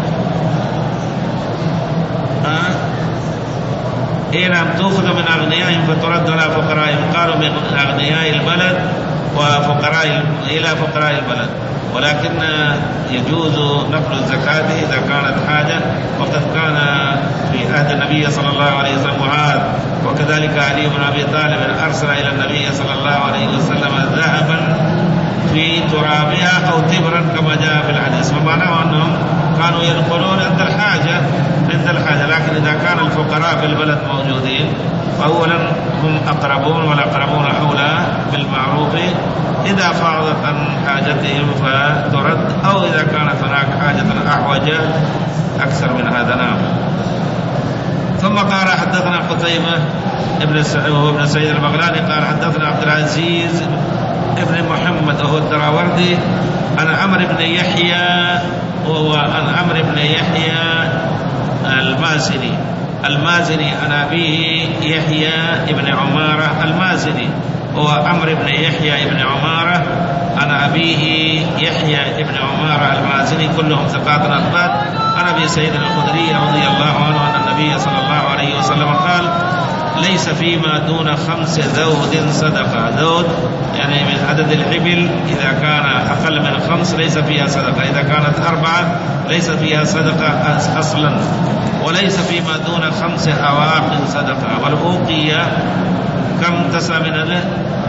إن لم تأخذ من أغنيائهم فترد على فقرائهم. قالوا من أغنياء البلد وفقراء إلى فقراء البلد، ولكن يجوز نقل الزكاة إذا كانت حاجة، وقد كان في عهد النبي صلى الله عليه وسلم معاذ وكذلك علي بن أبي طالب أرسل إلى النبي صلى الله عليه وسلم ذهبا في ترابها أو تبرا كما جاء في الحديث، فمعناه أنهم كانوا ينقلون عند الحاجة عند الحاجة لكن إذا كان الفقراء في البلد موجودين فأولا هم أقربون والأقربون أولى بالمعروف، إذا فاضت عن حاجتهم فترد، أو إذا كانت هناك حاجة أحوج أكثر من هذا. نعم. ثم قال حدثنا قتيبة ابن سعيد وهو ابن سعيد البغلاني قال حدثنا عبد العزيز ابن محمد وهو الدراوردي عن عمرو بن يحيى وهو عن عمرو بن يحيى المازني المازني عن أبيه يحيى ابن عمارة المازني هو عمرو بن يحيى ابن عمارة عن أبيه يحيى ابن عمارة المازني كلهم ثقات أثبات عن أبي سعيد الخدري رضي الله عنه أن النبي صلى الله عليه وسلم قال ليس فيما دون خمس ذود صدقة. ذود يعني من عدد الإبل، إذا كان أقل من خمس ليس فيها صدقة، إذا كانت أربعة ليس فيها صدقة أصلا. وليس فيما دون خمس أواق صدقة. والأوقية كم تسع من له؟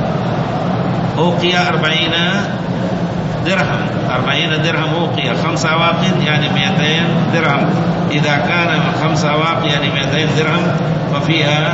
أوقية أربعين درهم، أربعين درهم أوقية. خمس أواق يعني مئتين درهم. إذا كان خمس أواق يعني مئتين درهم ففيها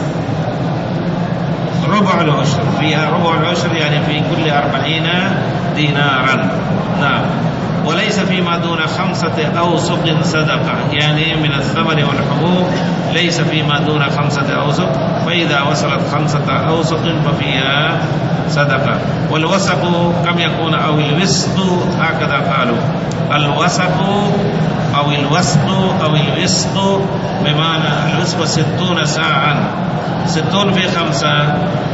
ربع العشر، فيها ربع العشر يعني في كل أربعين دينارا. نعم. وليس فيما دون خمسة أوسق صدقة، يعني من الثمر والحبوب ليس فيما دون خمسة أوسق، فإذا وصلت خمسة أوسق ففيها صدقة. والوسق كم يكون؟ أو الوسط، هكذا قالوا، الوسق أو الوسط أو الوسط، بمعنى الوسط ستون ساعا، ستون في خمسة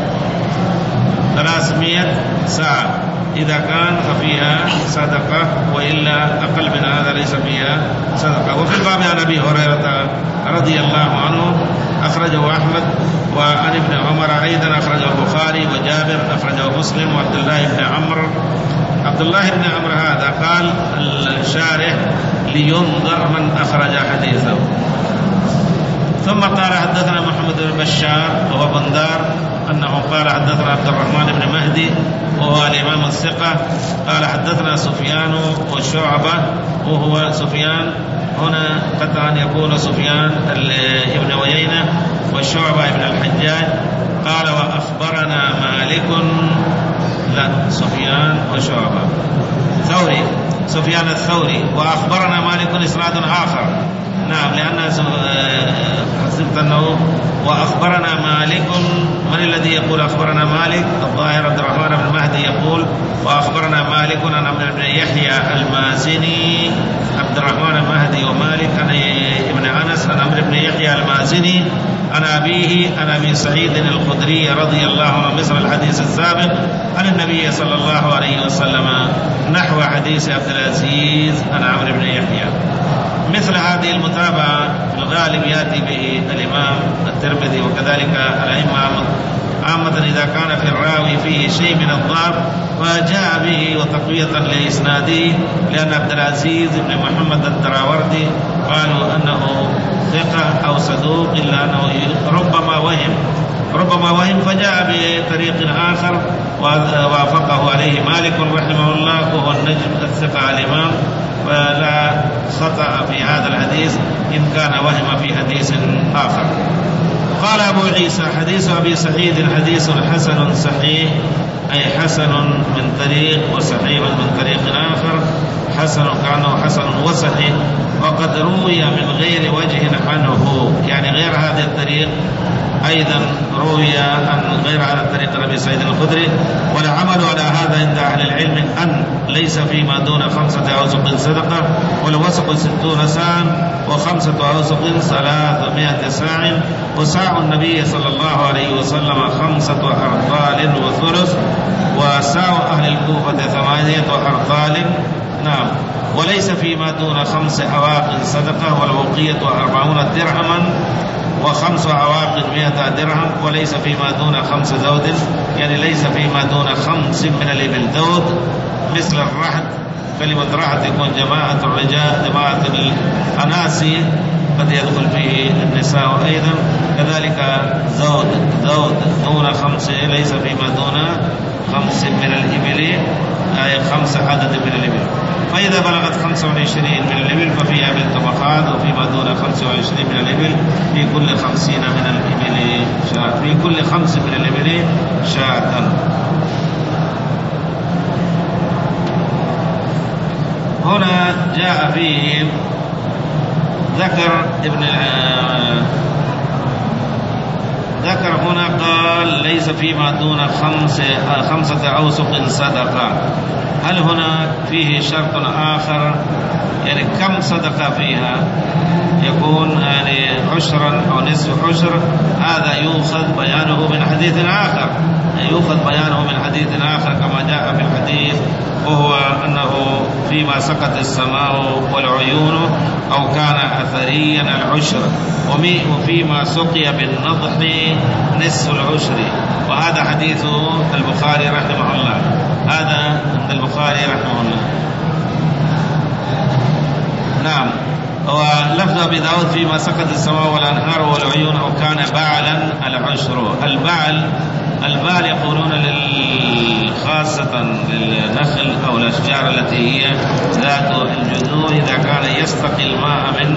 ثلاثمائة ساعة، إذا كان ففيها صدقة، وإلا أقل من هذا ليس فيها صدقة. وفي الباب عن أبي هريرة رضي الله عنه أخرجه أحمد، وعن ابن عمر أيضا أخرجه البخاري، وجابر أخرجه مسلم، وعبد الله بن عمرو. عبد الله بن عمرو هذا قال الشارح لينظر من أخرج حديثه. ثم قال حدثنا محمد بن بشار وهو بندار أنه قال حدثنا عبد الرحمن بن مهدي وهو الإمام الثقة قال حدثنا سفيان وشعبة، وهو سفيان هنا قد أن يكون سفيان ابن عيينة وشعبة ابن الحجاج. قال وأخبرنا مالك، لا سفيان وشعبة ثوري، سفيان الثوري. وأخبرنا مالك إسناد آخر، نعم، لأن حسبت أنه وأخبرنا مالك. من الذي يقول أخبرنا مالك؟ الظاهر عبد الرحمن بن مهدي يقول وأخبرنا مالك عن عمرو بن يحيى المازني. عبد الرحمن المهدي ومالك عن ابن أنس عن عمرو بن يحيى المازني عن أبيه عن أبي سعيد الخدري رضي الله عنه مثل الحديث السابق عن النبي صلى الله عليه وسلم نحو حديث عبد العزيز عن عمرو بن يحيى. مثل هذه المتابعة الغالب يأتي به الإمام الترمذي وكذلك الأئمة عامة إذا كان في الراوي فيه شيء من الضعف فجاء به وتقوية لإسناده، لأن عبد العزيز بن محمد الدراوردي قالوا أنه ثقة أو صدوق، إلا أنه ربما وهم ربما وهم فجاء بطريق آخر ووافقه عليه مالك رحمه الله، وهو النجم الثقة الإمام، ولا خطأ في هذا الحديث إن كان وهم في حديث آخر. قال أبو عيسى حديث أبي سعيد حديث حسن صحيح، أي حسن من طريق وصحيح من طريق آخر، حسن كأنه حسن وصحيح. وقد روي من غير وجه عنه، يعني غير هذا الطريق أيضا روي عن غير هذا الطريق أبي سعيد الخدري. والعمل على هذا عند أهل العلم أن ليس فيما دون خمسة أوسق صدقة، والوسق ستون ساعا، وخمسة أوسق ثلاثمائة ساع، وساع النبي صلى الله عليه وسلم خمسة أرطال وثلث، وساع أهل الكوفة ثمانية أرطال. نعم. وليس فيما دون خمس أواق صدقة، والوقية أربعون درهما، وخمس عواقد مئة درهم. وليس فيما دون خمس ذود، يعني ليس فيما دون خمس من الإبل. ذود مثل الرحد، كلمة رحد يكون جماعة الرجال، جماعة الأناسي قد يدخل فيه النساء أيضا، كذلك ذود ذود دون خمس، ليس فيما دون خمس من الإبل، أي خمس عدد من الإبل. فإذا بلغت خمسة وعشرين من الإبل ففيها بالطبقات، وفيما دون خمسة وعشرين من الإبل في كل خمسين من الإبل شاة، في كل خمس من الإبل شاة. هنا جاء فيه ذكر ابن ذكر هنا قال ليس فيما دون خمسة, خمسة أوسق صدقة. هل هنا فيه شرط آخر؟ يعني كم صدقة فيها؟ يكون يعني حشرا أو نصف حشر، هذا يؤخذ بيانه من حديث آخر، يؤخذ بيانه من حديث آخر كما جاء في الحديث، وهو أنه فيما سقط السماء والعيون أو كان أثريا العشر، وفيما سقي بالنضح نصف العشر. وهذا حديث البخاري رحمه الله، هذا البخاري رحمه الله. نعم. ولفظ أبي داود فيما سقط السماء والأنهار والعيون أو كان بعلا العشر. البعل البعل يقولون خاصة للنخل أو الأشجار التي هي ذات الجذور، إذا كان يستقي الماء من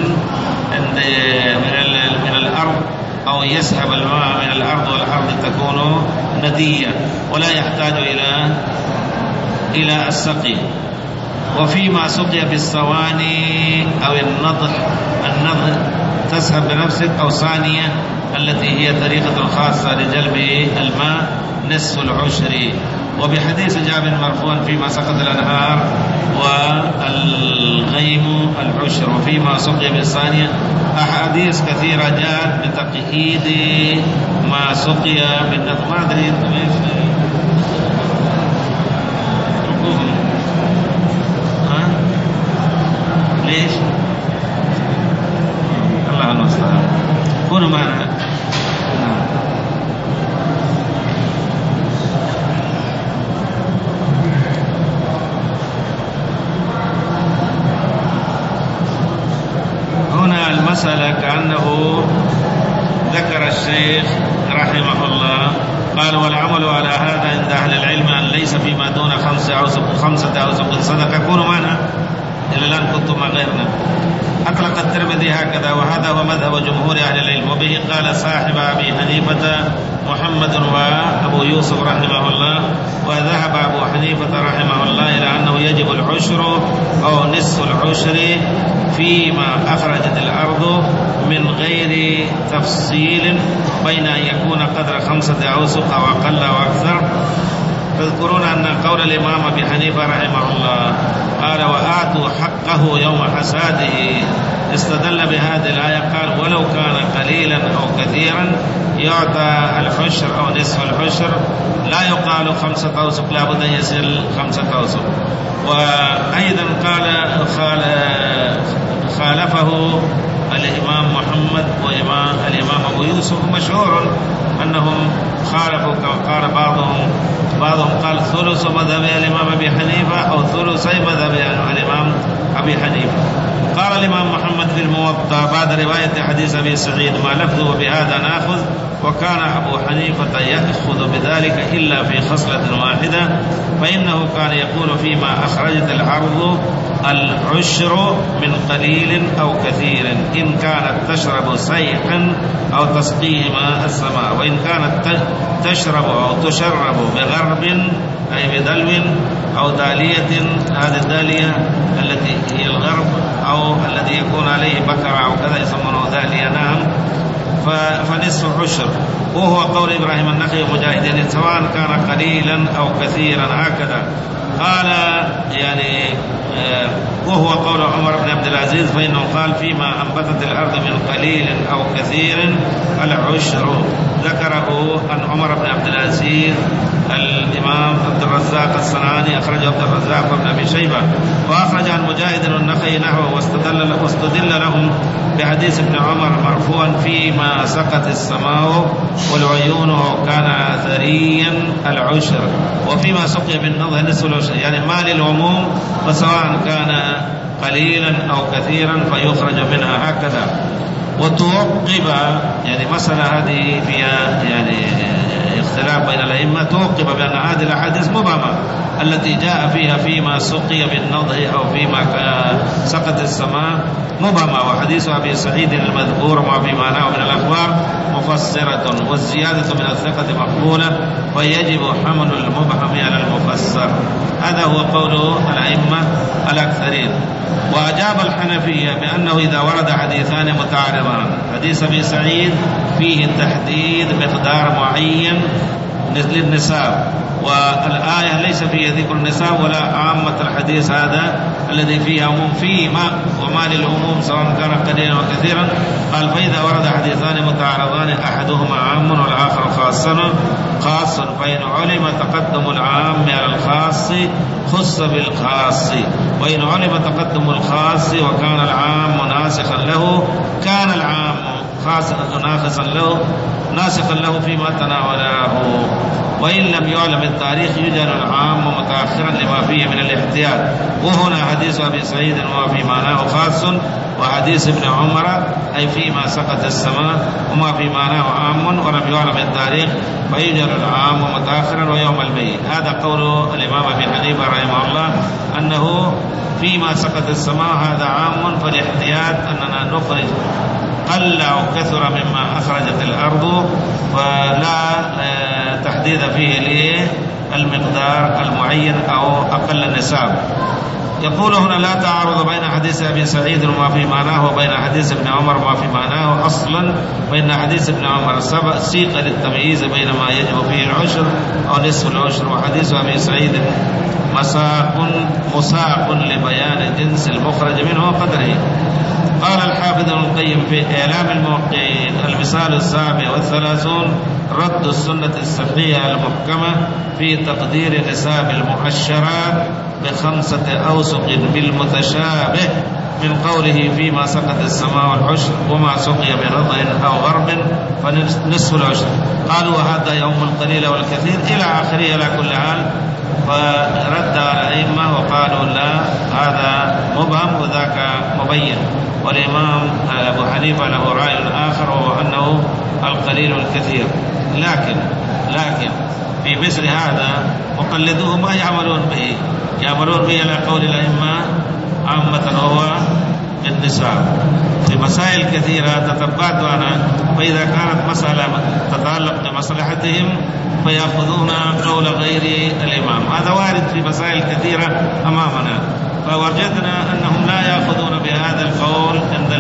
من من الأرض أو يسحب الماء من الأرض، والأرض تكون ندية ولا يحتاج إلى إلى السقي. وفيما سقي بالصواني أو النضح، النضح تسحب بنفسك، أو ثانية التي هي طريقة خاصة لجلب الماء نصف العشر. وبحديث جابر مرفوعا فيما سقط الأنهار والغيم العشر، وفيما سقي بالثانية. أحاديث كثيرة جاءت بتقييد ما سقي بالنضح. ما أدري ليش؟ الله المستعان. كونوا معنا. هنا المسألة كأنه ذكر الشيخ رحمه الله قال: والعمل على هذا عند أهل العلم أن ليس فيما دون خمسة أوسق صدقة. كونوا معنا إلى الآن كنتم مع غيرنا. أطلق الترمذي هكذا، وهذا هو مذهب جمهور أهل العلم، وبه قال صاحب أبي حنيفة محمد وأبو يوسف رحمه الله. وذهب أبو حنيفة رحمه الله إلى أنه يجب العشر أو نصف العشر فيما أخرجت الأرض من غير تفصيل بين أن يكون قدر خمسة أوسق أو أقل أو أكثر. تذكرون أن قول الإمام أبي حنيفة رحمه الله قال: وآتوا حقه يوم حساده، استدل بهذه الآية قال: ولو كان قليلا أو كثيرا يعطى الحشر أو نصف الحشر، لا يقال خمسة أوسق، لا بد أن يصل خمسة أوسق. وأيضا قال خالفه الإمام محمد وإمام الإمام أبو يوسف، مشهور أنهم خالفوا، قال بعضهم بعضهم قال ثلث مذهب الإمام أبي حنيفة أو ثلثي مذهب الإمام أبي حنيفة. قال الإمام محمد في الموطأ بعد رواية حديث أبي سعيد: ما لفظه بهذا نأخذ. وكان أبو حنيفة يأخذ بذلك إلا في خصلة واحدة، فإنه كان يقول فيما أخرجت الأرض العشر من قليل أو كثير، إن كانت تشرب سيحا أو تسقيه ماء السماء، وإن كانت تشرب أو تشرب بغرب أي بدلو أو دالية، هذه الدالية التي هي الغرب أو الذي يكون عليه بكرة أو كذا يسمونه دالية. نعم. فنصف عشر، وهو قول إبراهيم النخعي ومجاهد، يعني سواء كان قليلا أو كثيرا هكذا. قال يعني وهو قول عمر بن عبد العزيز، فإنه قال: فيما أنبتت الأرض من قليل أو كثير العشر. ذكره عن عمر بن عبد العزيز الإمام عبد الرزاق الصنعاني، أخرجه عبد الرزاق بن أبي شيبة. وأخرج عن مجاهد والنخعي نحوه، واستدل, واستدل لهم بحديث ابن عمر مرفوعا: فيما سقت السماء والعيون وكان ثريا العشر، وفيما سقي بالنضح نصف العشر، يعني ما للعموم، فسواء كان قليلا أو كثيرا فيخرج منها هكذا. وتوقب يعني مسألة هذه فيها يعني اختلاف بين الأئمة، توقب بأن هذه الأحاديث مبهمة التي جاء فيها فيما سقي بالنضح أو فيما سقط السماء مبهمة، وحديث أبي سعيد المذكور وما في معناه من الأخبار مفسرة، والزيادة من الثقة مقبولة، فيجب حمل المبهم على المفسر. هذا هو قول الأئمة الأكثرين. وأجاب الحنفية بأنه إذا ورد حديثان متعارضان، حديث أبي سعيد فيه تحديد مقدار معين للنساب، والآية ليس فيها ذكر النساب ولا عامة الحديث هذا الذي فيه عموم فيه ما وما للعموم سواء كان قليلا وكثيرا. قال فإذا ورد حديثان متعارضان أحدهما عام والآخر خاص خاص فإن علم تقدم العام على الخاص خص بالخاص، وإن علم تقدم الخاص وكان العام ناسخا له كان العام ناقصا له ناسخا له فيما تناوله. وإن لم يعلم التاريخ يجعل العام متأخرا لما فيه من الاحتياط. وهنا حديث أبي سعيد وما في معناه خاص، وحديث ابن عمر أي فيما سقط السماء وما في معناه عام ولم يعلم التاريخ فيجعل العام متأخرا ويوم الميت. هذا قول الإمام أبي حنيفة رحمه الله أنه فيما سقط السماء هذا عام، فالاحتياط أننا نخرج قل أو كثر مما أخرجت الأرض، فلا تحديد فيه المقدار المعين أو أقل النساب. يقول هنا لا تعارض بين حديث أبي سعيد وما في معناه وبين حديث ابن عمر وما في معناه أصلا، فإن حديث ابن عمر سيق للتمييز بين ما يجب فيه العشر أو نصف العشر، وحديث أبي سعيد مساق مساق لبيان جنس المخرج منه وقدره. قال الحافظ ابن القيم في إعلام الموقعين المثال السابع والثلاثون رد السنة الصحيحة المحكمة في تقدير نساب المؤشرات بخمسة أوسق بالمتشابه من قوله فيما سقط السماء والعشر وما سقي برضع أو غرب فنصف العشر. قالوا وهذا يوم القليل والكثير إلى آخره. على كل حال فرد على الأئمة وقالوا لا هذا مبهم وذاك مبين. والإمام أبو حنيفة له رأي آخر وهو أنه القليل والكثير. لكن لكن في مثل هذا مقلدوه ما يعملون به يعملون به على قول الأئمة عامة وهو النساء. في مسائل كثيرة تتبعت أنا، فإذا كانت مسألة تتعلق بمصلحتهم فيأخذون قول غير الإمام. هذا وارد في مسائل كثيرة أمامنا، فوجدنا أنهم لا يأخذون بهذا القول عند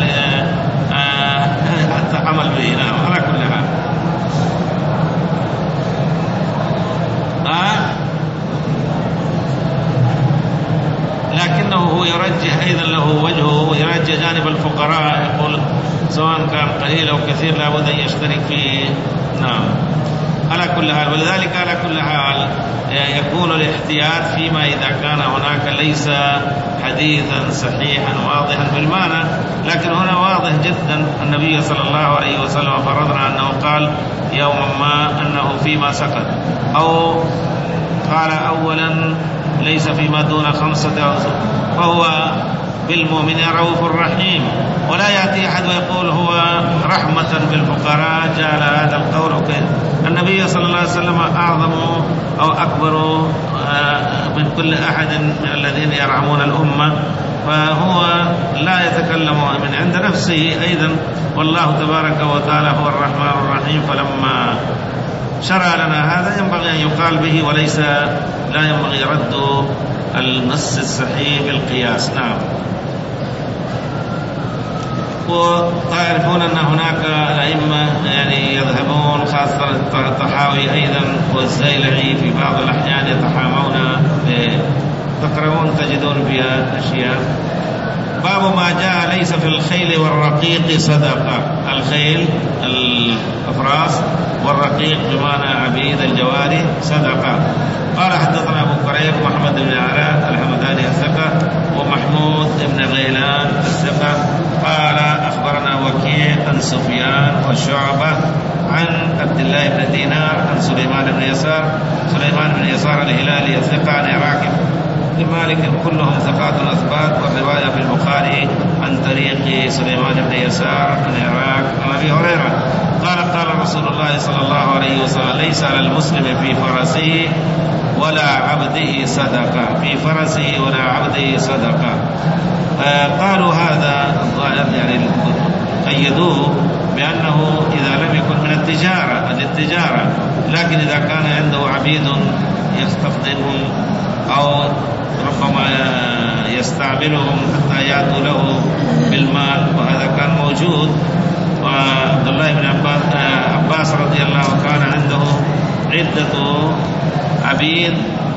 العمل به. نعم على كل حال. آه لكنه هو يرجح أيضا له وجهه ويرجح جانب الفقراء، يقول سواء كان قليل أو كثير لا بد أن يشترك فيه. نعم على كل حال. ولذلك على كل حال يكون الاحتياط فيما إذا كان هناك ليس حديثا صحيحا واضحا بالمعنى، لكن هنا واضح جدا. النبي صلى الله عليه وسلم فرضنا أنه قال يوما ما أنه فيما سقط، أو قال أولا ليس فيما دون خمسة أوسق، فهو بالمؤمن رؤوف رحيم. ولا يأتي أحد ويقول هو رحمة بالفقراء جعل هذا القول. النبي صلى الله عليه وسلم أعظم أو أكبر من كل أحد من الذين يرحمون الأمة، فهو لا يتكلم من عند نفسه أيضا، والله تبارك وتعالى هو الرحمن الرحيم. فلما شرع لنا هذا ينبغي أن يقال به، وليس لا ينبغي رد النص الصحيح بالقياس. نعم. وتعرفون أن هناك أئمة يعني يذهبون، خاصة الطحاوي أيضا والزيلعي في بعض الأحيان يتحامون، تقرؤون تجدون فيها أشياء. باب ما جاء ليس في الخيل والرقيق صدقة. الخيل الأفراس والرقيق بمعنى عبيد الجواري صدقة. قال حدثنا أبو كريم محمد بن علاء الحمداني الثقة ومحمود بن غيلان الثقة قال أخبرنا وكيع عن سفيان وشعبة عن عبد الله بن دينار عن سليمان بن يسار سليمان بن يسار الهلالي الثقة عن عراكب لمالك كلهم ثقات أثبات. والرواية في البخاري عن طريق سليمان بن يسار عن عراك عن أبي هريرة قال قال رسول الله صلى الله عليه وسلم ليس على المسلم في فرسه ولا عبده صدقة. في فرسه ولا عبده صدقة. قالوا هذا الظاهر يعني قيدوه بأنه إذا لم يكن من التجارة التجارة لكن إذا كان عنده عبيد يستخدمهم أو ربما يستعملهم حتى يأتوا له بالمال، وهذا كان موجود. وعبد الله بن عباس رضي الله عنه كان عنده عدة عبيد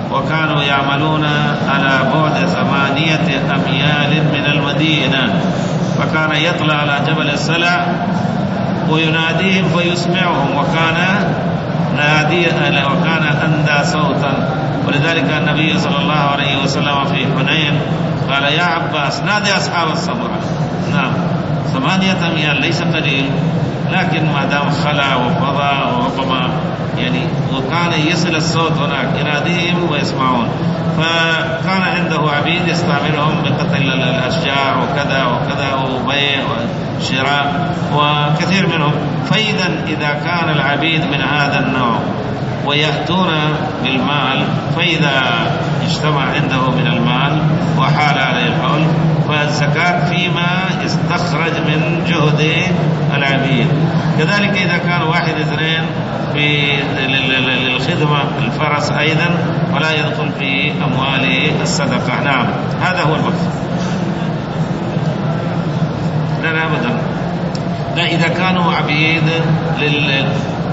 وكانوا يعملون على بعد ثمانية أميال من المدينة، فكان يطلع على جبل السلع ويناديهم فيسمعهم، وكان نادي وكان أندى صوتا. ولذلك النبي صلى الله عليه وسلم في حنين قال يا عباس نادي أصحاب الصبرة. نعم ثمانية أميال ليس قليل، لكن ما دام خلا وفضى وربما يعني وكان يصل الصوت هناك يناديهم ويسمعون. فكان عنده عبيد يستعملهم بقتل الأشجار وكذا وكذا وبيع وشراء وكثير منهم. فإذا إذا كان العبيد من هذا النوع ويأتون بالمال، فإذا اجتمع عنده من المال وحال عليه الحول فالزكاة فيما يستخرج من جهد العبيد. كذلك إذا كان واحد اثنين في للخدمة الفرس أيضا ولا يدخل في أموال الصدقة. نعم هذا هو المقصود. لا لا أبدا لا، إذا كانوا عبيد لل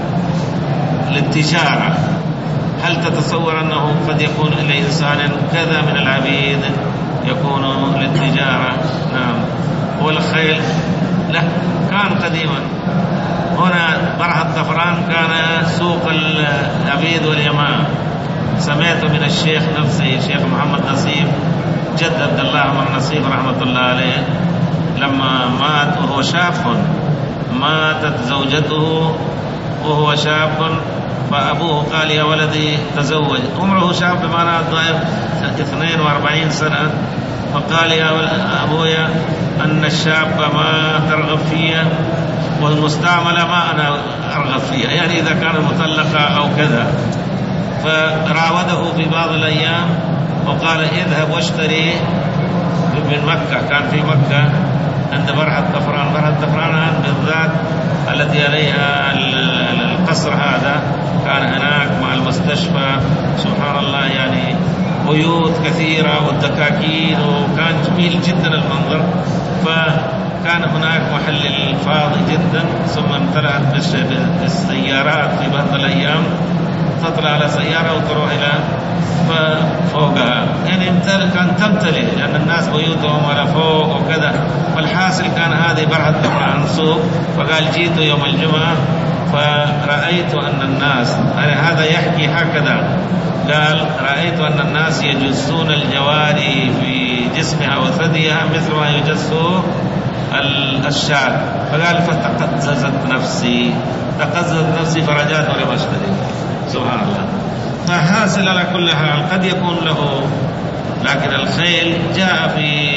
للتجارة، هل تتصور أنه قد يكون لإنسان كذا من العبيد يكون للتجارة؟ نعم. والخيل لا، كان قديما هنا برح الطفران كان سوق العبيد واليمام. سمعت من الشيخ نفسه الشيخ محمد نصيب جد عبد الله عمر نصيب رحمة الله عليه لما مات وهو شاب، ماتت زوجته وهو شاب، فأبوه قال يا ولدي تزوج، عمره شاب بمعنى ضعيف اثنين وأربعين سنة، فقال يا أبويا أن الشاب ما ترغب فيه والمستعملة ما أنا أرغب فيها، يعني إذا كان مطلقة أو كذا. فراوده في بعض الأيام وقال اذهب واشتري من مكة، كان في مكة عند برحة طفران، برحة طفران بالذات التي عليها القصر هذا كان هناك مع المستشفى، سبحان الله يعني بيوت كثيرة والدكاكين، وكان جميل جدا المنظر. فكان هناك محل فاضي جدا، ثم امتلأت بالسيارات في بعض الأيام، تطلع على سيارة وتروح إلى فوقها، يعني كان تمتلئ لأن الناس بيوتهم على فوق وكذا. والحاصل كان هذه برحة طبعا سوق، فقال جيت يوم الجمعة فرأيت أن الناس، يعني هذا يحكي هكذا، قال رأيت أن الناس يجسون الجواري في جسمها وثديها مثل ما يجسوا الشعر. فقال فتقززت نفسي تقززت نفسي فرجعت ولم أشتري. سبحان الله. فحاصل على كل حال قد يكون له، لكن الخيل جاء في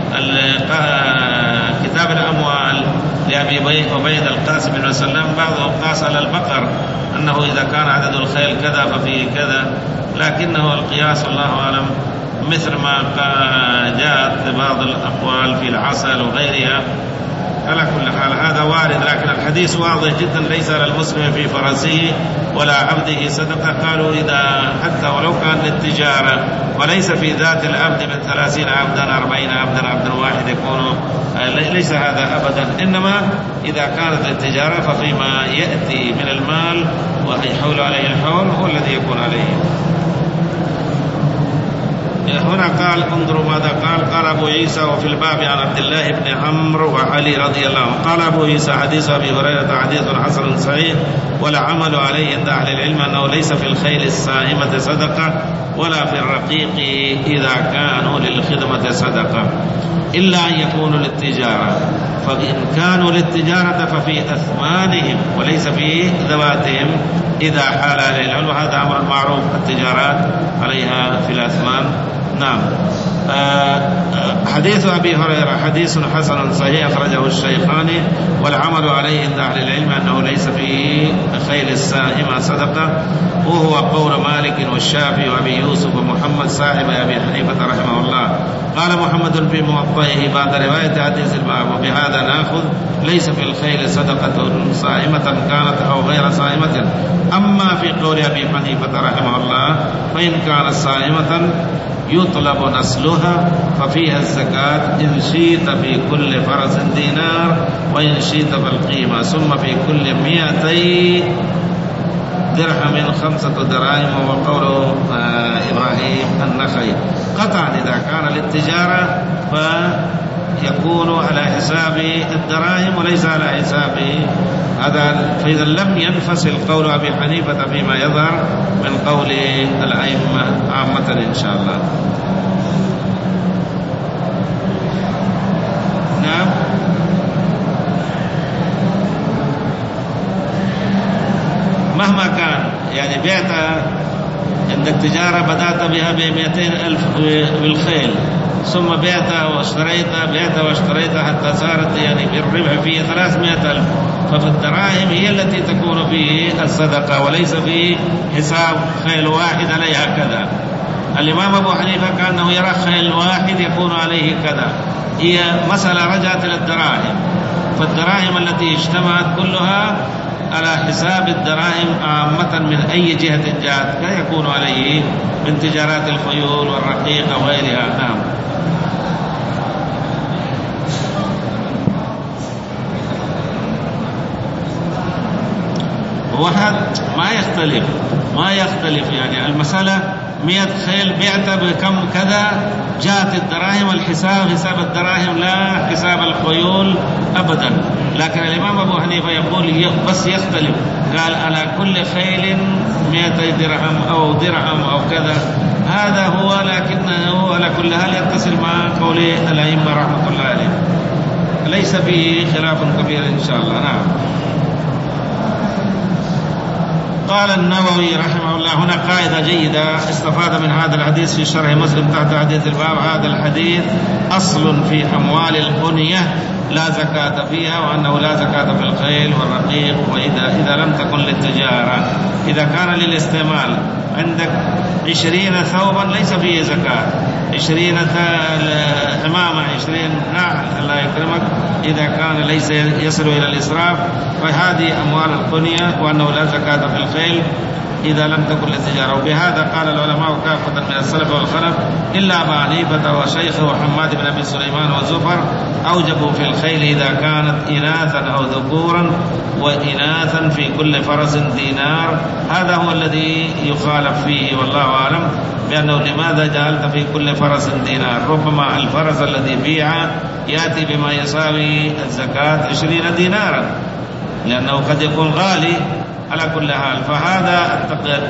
كتاب الأموال لأبي عبيد القاسم بن سلام بعضهم قاس على البقر أنه إذا كان عدد الخيل كذا ففيه كذا، لكنه القياس الله أعلم مثل ما جاءت بعض الأقوال في العسل وغيرها. على كل حال هذا وارد، لكن الحديث واضح جدا ليس على المسلم في فرسه ولا عبده صدقة. قالوا إذا حتى ولو كان للتجارة وليس في ذات العبد من ثلاثين عبدا أربعين عبدا عبدا واحد يكون، ليس هذا أبدا، إنما إذا كانت للتجارة ففيما يأتي من المال ويحول عليه الحول هو الذي يكون عليه. هنا قال انظروا ماذا قال. قال أبو عيسى وفي الباب عن عبد الله بن عمرو وعلي رضي الله عنه. قال أبو عيسى حديث أبي هريرة حديث حسن صحيح، ولا عمل عليه عند أهل العلم أنه ليس في الخيل السائمة صدقة ولا في الرقيق إذا كانوا للخدمة صدقة إلا أن يكونوا للتجارة، فإن كانوا للتجارة ففي أثمانهم وليس في ذواتهم إذا حال عليه العلم. هذا أمر معروف، التجارات عليها في الأثمان. نعم. حديث أبي هريرة حديث حسن صحيح أخرجه الشيخان، والعمل عليه عند أهل العلم أنه ليس في خيل السائمة صدقة، وهو قول مالك والشافعي وأبي يوسف ومحمد صاحب أبي حنيفة رحمه الله. قال محمد في موطئه بعد رواية حديث الباب وبهذا نأخذ ليس في الخيل صدقة صائمة كانت أو غير صائمة. أما في قول أبي حنيفة رحمه الله فإن كانت صائمة يطلب نسلها ففيها الزكاة إن شئت في كل فرس دينار وإن شئت بالقيمة، ثم في كل مئتي درهم خمسة دراهم، وهو قول إبراهيم النخعي. قطعا إذا كان للتجارة فيكون على حساب الدراهم وليس على حساب هذا. فإذا لم ينفصل قول أبي حنيفة فيما يظهر من قول الأئمة عامة إن شاء الله. نعم. مهما كان يعني بعت عند التجارة بدأت بها بمئتين ألف بالخيل، ثم بعتها واشتريتها بعتها واشتريتها حتى صارت يعني بالربح فيه ثلاثمائة ألف، ففي الدراهم هي التي تكون فيه الصدقة وليس في حساب خيل واحد عليها كذا. الإمام أبو حنيفة كأنه يرى خيل واحد يكون عليه كذا. هي مسألة رجعت إلى الدراهم، فالدراهم التي اجتمعت كلها على حساب الدراهم عامة من أي جهة جاءت يكون عليه من تجارات الخيول والرقيق وغيرها. نعم. واحد ما يختلف ما يختلف يعني المسألة مئة خيل بعت بكم كذا، جاءت الدراهم والحساب حساب الدراهم لا حساب الخيول أبدا. لكن الإمام أبو حنيفة يقول بس يختلف، قال على كل خيل مئتي درهم أو درهم أو كذا، هذا هو. لكنه على كل حال يتصل مع قول الأئمة رحمة الله عليهم، ليس فيه خلاف كبير إن شاء الله. نعم. قال النووي رحمه الله هنا قاعدة جيدة استفاد من هذا الحديث في شرح مسلم تحت حديث الباب: هذا الحديث أصل في أموال البنية لا زكاة فيها، وأنه لا زكاة في الخيل والرقيق، وإذا إذا لم تكن للتجارة. إذا كان للاستعمال عندك عشرين ثوبا ليس فيه زكاة، عشرين حمامة، عشرين نعل، الله يكرمك، إذا كان ليس يصل إلى الإسراف فهذه أموال البنية، وأنه لا زكاة في الخيل إذا لم تكن للتجارة. وبهذا قال العلماء كافة من السلف والخلف إلا أبا حنيفة وشيخه وحماد بن أبي سليمان وزفر أوجبوا في الخيل إذا كانت إناثا أو ذكورا، وإناثا في كل فرس دينار. هذا هو الذي يخالف فيه والله أعلم، بأنه لماذا جعلت في كل فرس دينار؟ ربما الفرس الذي بيع يأتي بما يساوي الزكاة عشرين دينارا، لأنه قد يكون غالي. على كل حال فهذا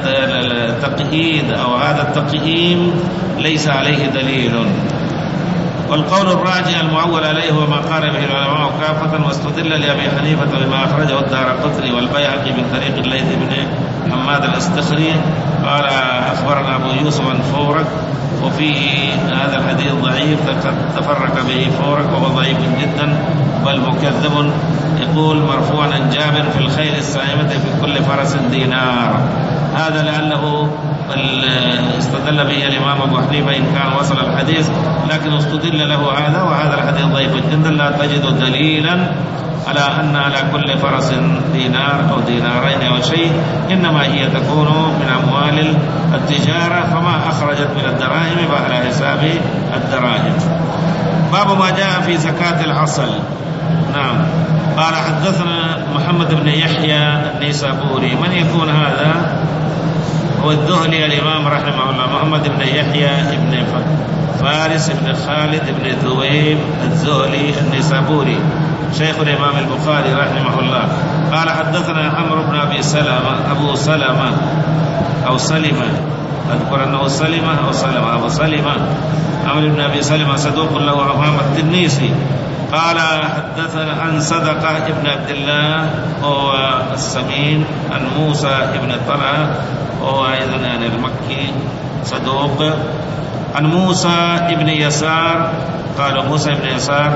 التقييد أو هذا التقييم ليس عليه دليل. والقول الراجع المعول عليه هو ما قال به العلماء كافة، واستدل لأبي حنيفة بما أخرجه الدارقطني والبيهقي من طريق الليث بن حماد الاستخري قال أخبرنا أبو يوسف عن فورك، وفيه هذا الحديث ضعيف قد تفرق به فورك وهو ضعيف جدا بل مكذب. يقول مرفوعا عن جابر في الخيل السائمة في كل فرس دينار. هذا لعله استدل به الإمام أبو حنيفة إن كان وصل الحديث، لكن استدل له هذا، وهذا الحديث ضعيف جدا لا تجد دليلا على أن على كل فرس دينار أو دينارين أو شيء، إنما هي تكون من أموال التجارة، فما أخرجت من الدراهم فعلى حساب الدراهم. باب ما جاء في زكاة العسل. نعم. قال حدثنا محمد بن يحيى النيسابوري. من يكون هذا؟ هو الذهلي الإمام رحمه الله، محمد بن يحيى بن فارس بن خالد بن ذويب الذهلي النيسابوري شيخ الإمام البخاري رحمه الله. قال حدثنا عمرو بن أبي سلمة أبو سلمة أو سلمة، أذكر أنه سلمة أو سلمة أبو سلمة عمرو بن أبي سلمة صدوق له أمام التنيسي. قال حدثنا عن صدقة ابن عبد الله هو السمين، عن موسى ابن طلحة وهو أيضا يعني المكي صدوق، عن موسى ابن يسار قال موسى ابن يسار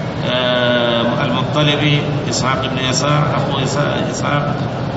آه المطلبي إسحاق ابن يسار أخو إسحاق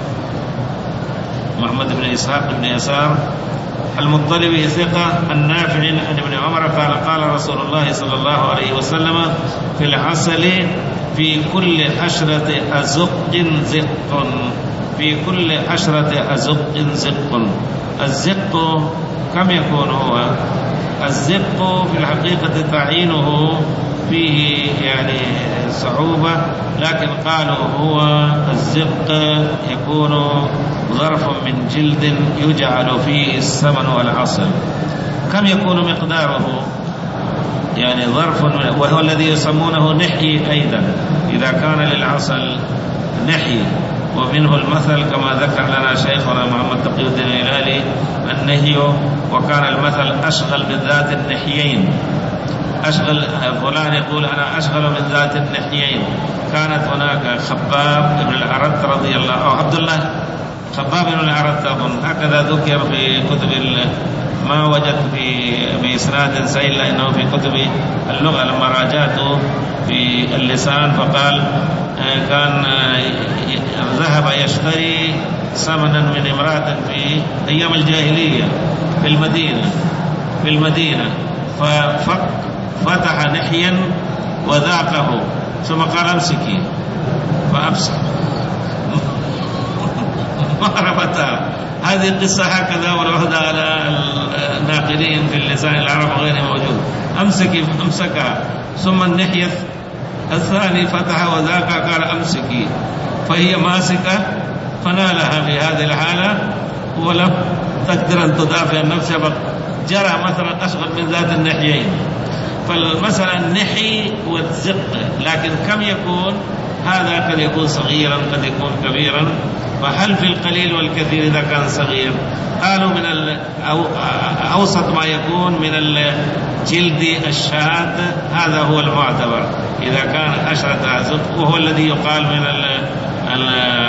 محمد بن إسحاق ابن يسار المطلبي ثقة. النافع عن ابن عمر قال قال رسول الله صلى الله عليه وسلم في العسل في كل عشرة أزق زق، في كل عشرة أزق زق. الزق كم يكون هو؟ الزق في الحقيقة تعيينه فيه يعني صعوبة، لكن قالوا هو الزق يكون ظرف من جلد يجعل فيه السمن والعسل. كم يكون مقداره؟ يعني ظرف، وهو الذي يسمونه نحي أيضا إذا كان للعسل نحي. ومنه المثل كما ذكر لنا شيخنا محمد تقي الدين الهلالي النهي، وكان المثل أشغل من ذات النحيين. أشغل فلان يقول أنا أشغل من ذات النحيين. كانت هناك خباب بن الأرت رضي الله عنه، أو عبد الله خباب بن الأرت أظن، هكذا ذكر في كتب، ما وجدت في بإسناد سيل لأنه في كتب اللغة لما راجعته في اللسان، فقال كان ذهب يشتري ثمنا من امرأة في أيام الجاهلية في المدينة في المدينة ففتح نحيا وذاقه ثم قال امسكي فأمسك ما ربطها. هذه قصة هكذا والعهد على الناقلين في اللسان العربي غير موجود. أمسكي أمسكها، ثم النحية الثاني فتح وذاك قال أمسكي، فهي ماسكة فنالها في هذه الحالة ولم تقدر أن تدافع عن نفسها، جرى مثلا أشغل من ذات النحيين. فالمسألة النحي والزق، لكن كم يكون؟ هذا قد يكون صغيرا قد يكون كبيرا. فهل في القليل والكثير إذا كان صغير؟ قالوا من أو أوسط ما يكون من الجلد الشاة، هذا هو المعتبر إذا كان أشرة زق، وهو الذي يقال من ال ال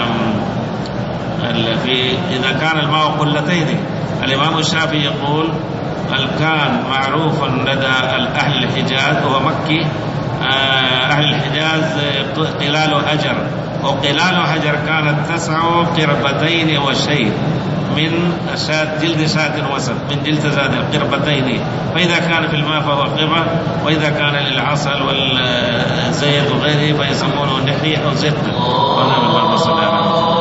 ال في إذا كان الماء قلتين. الإمام الشافعي يقول كان معروفا لدى أهل الحجاز، وهو مكي، أهل الحجاز قلال هجر، وقلال هجر كانت تسع قربتين وشيء من شاة جلد شاة وسط، من جلد زاد قربتين، فإذا كان في الماء فهو قربة، وإذا كان للعسل والزيت وغيره فيسمونه نحي أو زق. اللهم صل على محمد.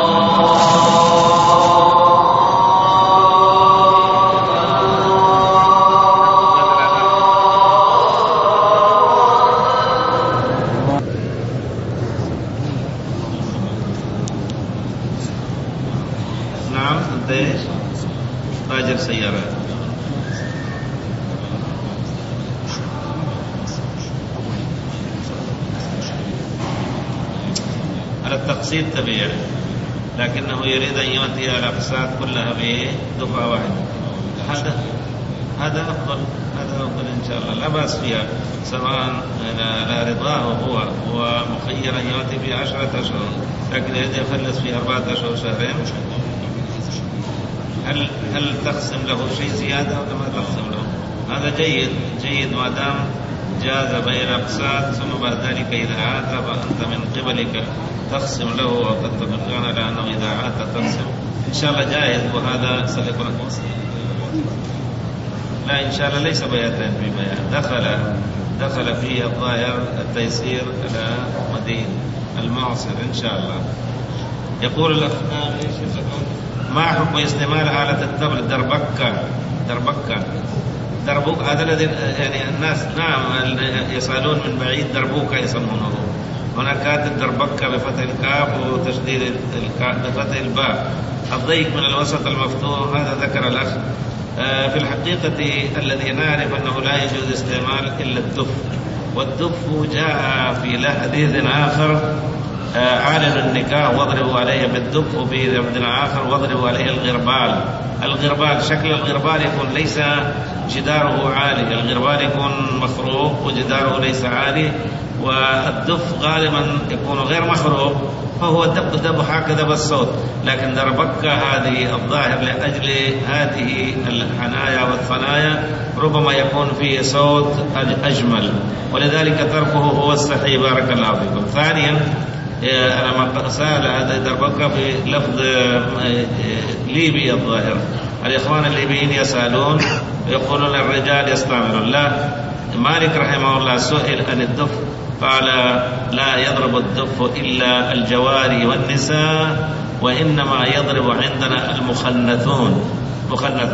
تاجر سيارات. على التقسيط تبيع، لكنه يريد أن يؤتي الأقساط كلها بدفعة واحدة. هذا هذا أفضل، هذا أفضل إن شاء الله، لا بأس فيها، سواء لا رضاه هو هو مخير أن يؤتي في عشرة أشهر، لكن يريد يفلس في أربعة أشهر شهرين. هل هل تقسم له شيء زيادة ولا ما تقسم له؟ هذا جيد جيد ما دام جاز بيع الأقساط، ثم بعد ذلك إذا عاد فأنت من قبلك تقسم له، وقد تفقنا على أنه إذا عاد تقسم إن شاء الله جائز، وهذا سيكون لا إن شاء الله ليس بيعتين في بيع، دخل دخل فيه الظاهر التيسير على مدين المعصر إن شاء الله. يقول الأخ ما حكم استعمال آلة الطبل دربكة دربكة دربوك؟ هذا الذي يعني الناس نعم يسألون من بعيد دربوكة يسمونه، هنا كاتب دربكة بفتح الكاف وتشديد الكاف بفتح الباء، الضيق من الوسط المفتوح. هذا ذكر الأخ. في الحقيقة الذي نعرف أنه لا يجوز استعمال إلا الدف، والدف جاء في حديث آخر عالن النكاح واضربوا عليه بالدف، وفي لفظ آخر واضربوا عليه الغربال. الغربال شكل الغربال يكون ليس جداره عالي، الغربال يكون مخروق وجداره ليس عالي، والدف غالبا يكون غير مخروق فهو دب دب هكذا بالصوت. لكن دربكة هذه الظاهر لأجل هذه الحنايا والثنايا ربما يكون فيه صوت أجمل، ولذلك تركه هو الصحيح. بارك الله فيكم. ثانيا أنا ما سأل هذا دربكة في لفظ ليبي الظاهر، الإخوان الليبيين يسألون يقولون الرجال يستعملون، لا، مالك رحمه الله سئل عن الدف قال لا يضرب الدف إلا الجواري والنساء، وإنما يضرب عندنا المخنثون مخنثون.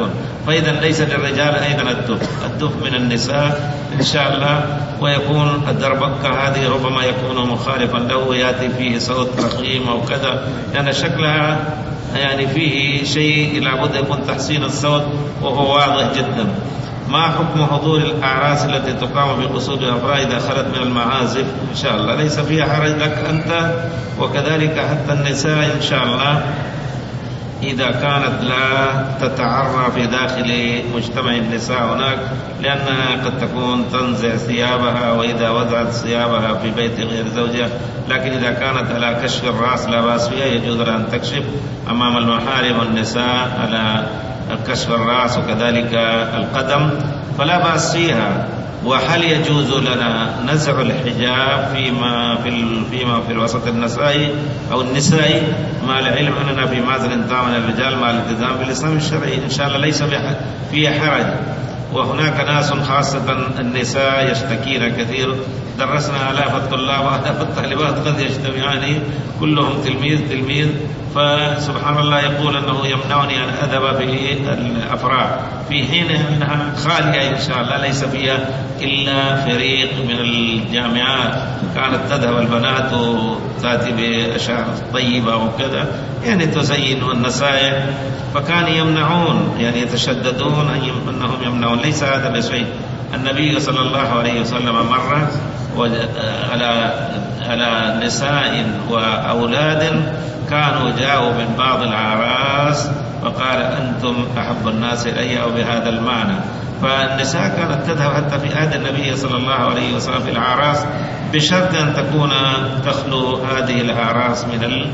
فإذا ليس للرجال أيضا الدف، الدف من النساء إن شاء الله. ويكون الدربكة هذه ربما يكون مخالفا له ويأتي فيه صوت رقيم أو كذا، لأن شكلها يعني فيه شيء لابد يكون تحسين الصوت وهو واضح جدا. ما حكم حضور الأعراس التي تقام بقصود الأفراح إذا خلت من المعازف؟ إن شاء الله ليس فيها حرج لك أنت، وكذلك حتى النساء إن شاء الله إذا كانت لا تتعرى في داخل مجتمع النساء هناك، لأنها قد تكون تنزع ثيابها وإذا وضعت ثيابها في بيت غير زوجها. لكن إذا كانت على كشف الرأس لا بأس فيها، يجوز لها أن تكشف أمام المحارم والنساء على كشف الرأس وكذلك القدم، فلا بأس فيها. وهل يجوز لنا نزع الحجاب فيما في فيما في الوسط النسائي أو النسائي، مع العلم أننا في معزل تام من الرجال مع الالتزام بالإسلام الشرعي؟ إن شاء الله ليس فيه حرج. وهناك ناس خاصة النساء يشتكين كثير، درسنا آلاف الطلاب وآلاف الطالبات قد يجتمعان كلهم تلميذ تلميذ، فسبحان الله يقول أنه يمنعني أن أذهب في الأفراح، في حين أنها خالية إن شاء الله ليس فيها إلا فريق من الجامعات، كانت تذهب البنات وتأتي بأشعار طيبة وكذا يعني تزين والنصائح، فكان يمنعون يعني يتشددون أنهم يمنعون. ليس هذا بشيء. النبي صلى الله عليه وسلم مر على على نساء وأولاد كانوا جاءوا من بعض الأعراس فقال أنتم أحب الناس إلي، أو بهذا المعنى. فالنساء كانت تذهب حتى في عهد النبي صلى الله عليه وسلم في الأعراس بشرط أن تكون تخلو هذه الأعراس من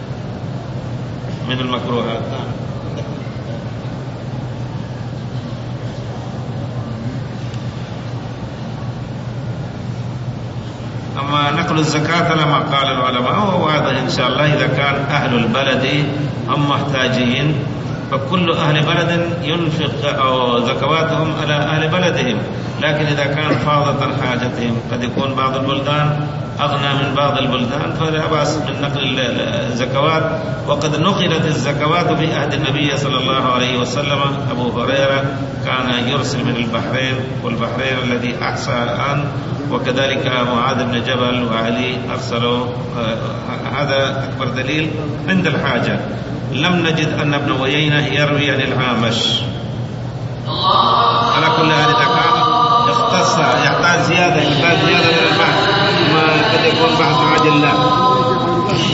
من المكروهات. أما نقل الزكاة لما قال العلماء هو واضح إن شاء الله. إذا كان أهل البلد هم محتاجين فكل أهل بلد ينفق أو زكواتهم على أهل بلدهم، لكن إذا كان فاضة حاجتهم قد يكون بعض البلدان أغنى من بعض البلدان فلا بأس من نقل الزكوات. وقد نقلت الزكوات في عهد النبي صلى الله عليه وسلم. أبو هريرة كان يرسل من البحرين، والبحرين الذي أحصى الآن، وكذلك معاذ بن جبل وعلي أرسلوا. هذا أكبر دليل عند الحاجة. لم نجد أن ابن عيينة يروي عن الأعمش. على كل هذا كان اختص يحتاج زيادة يحتاج زيادة من البحث، ما قد يكون بحث عاجل له.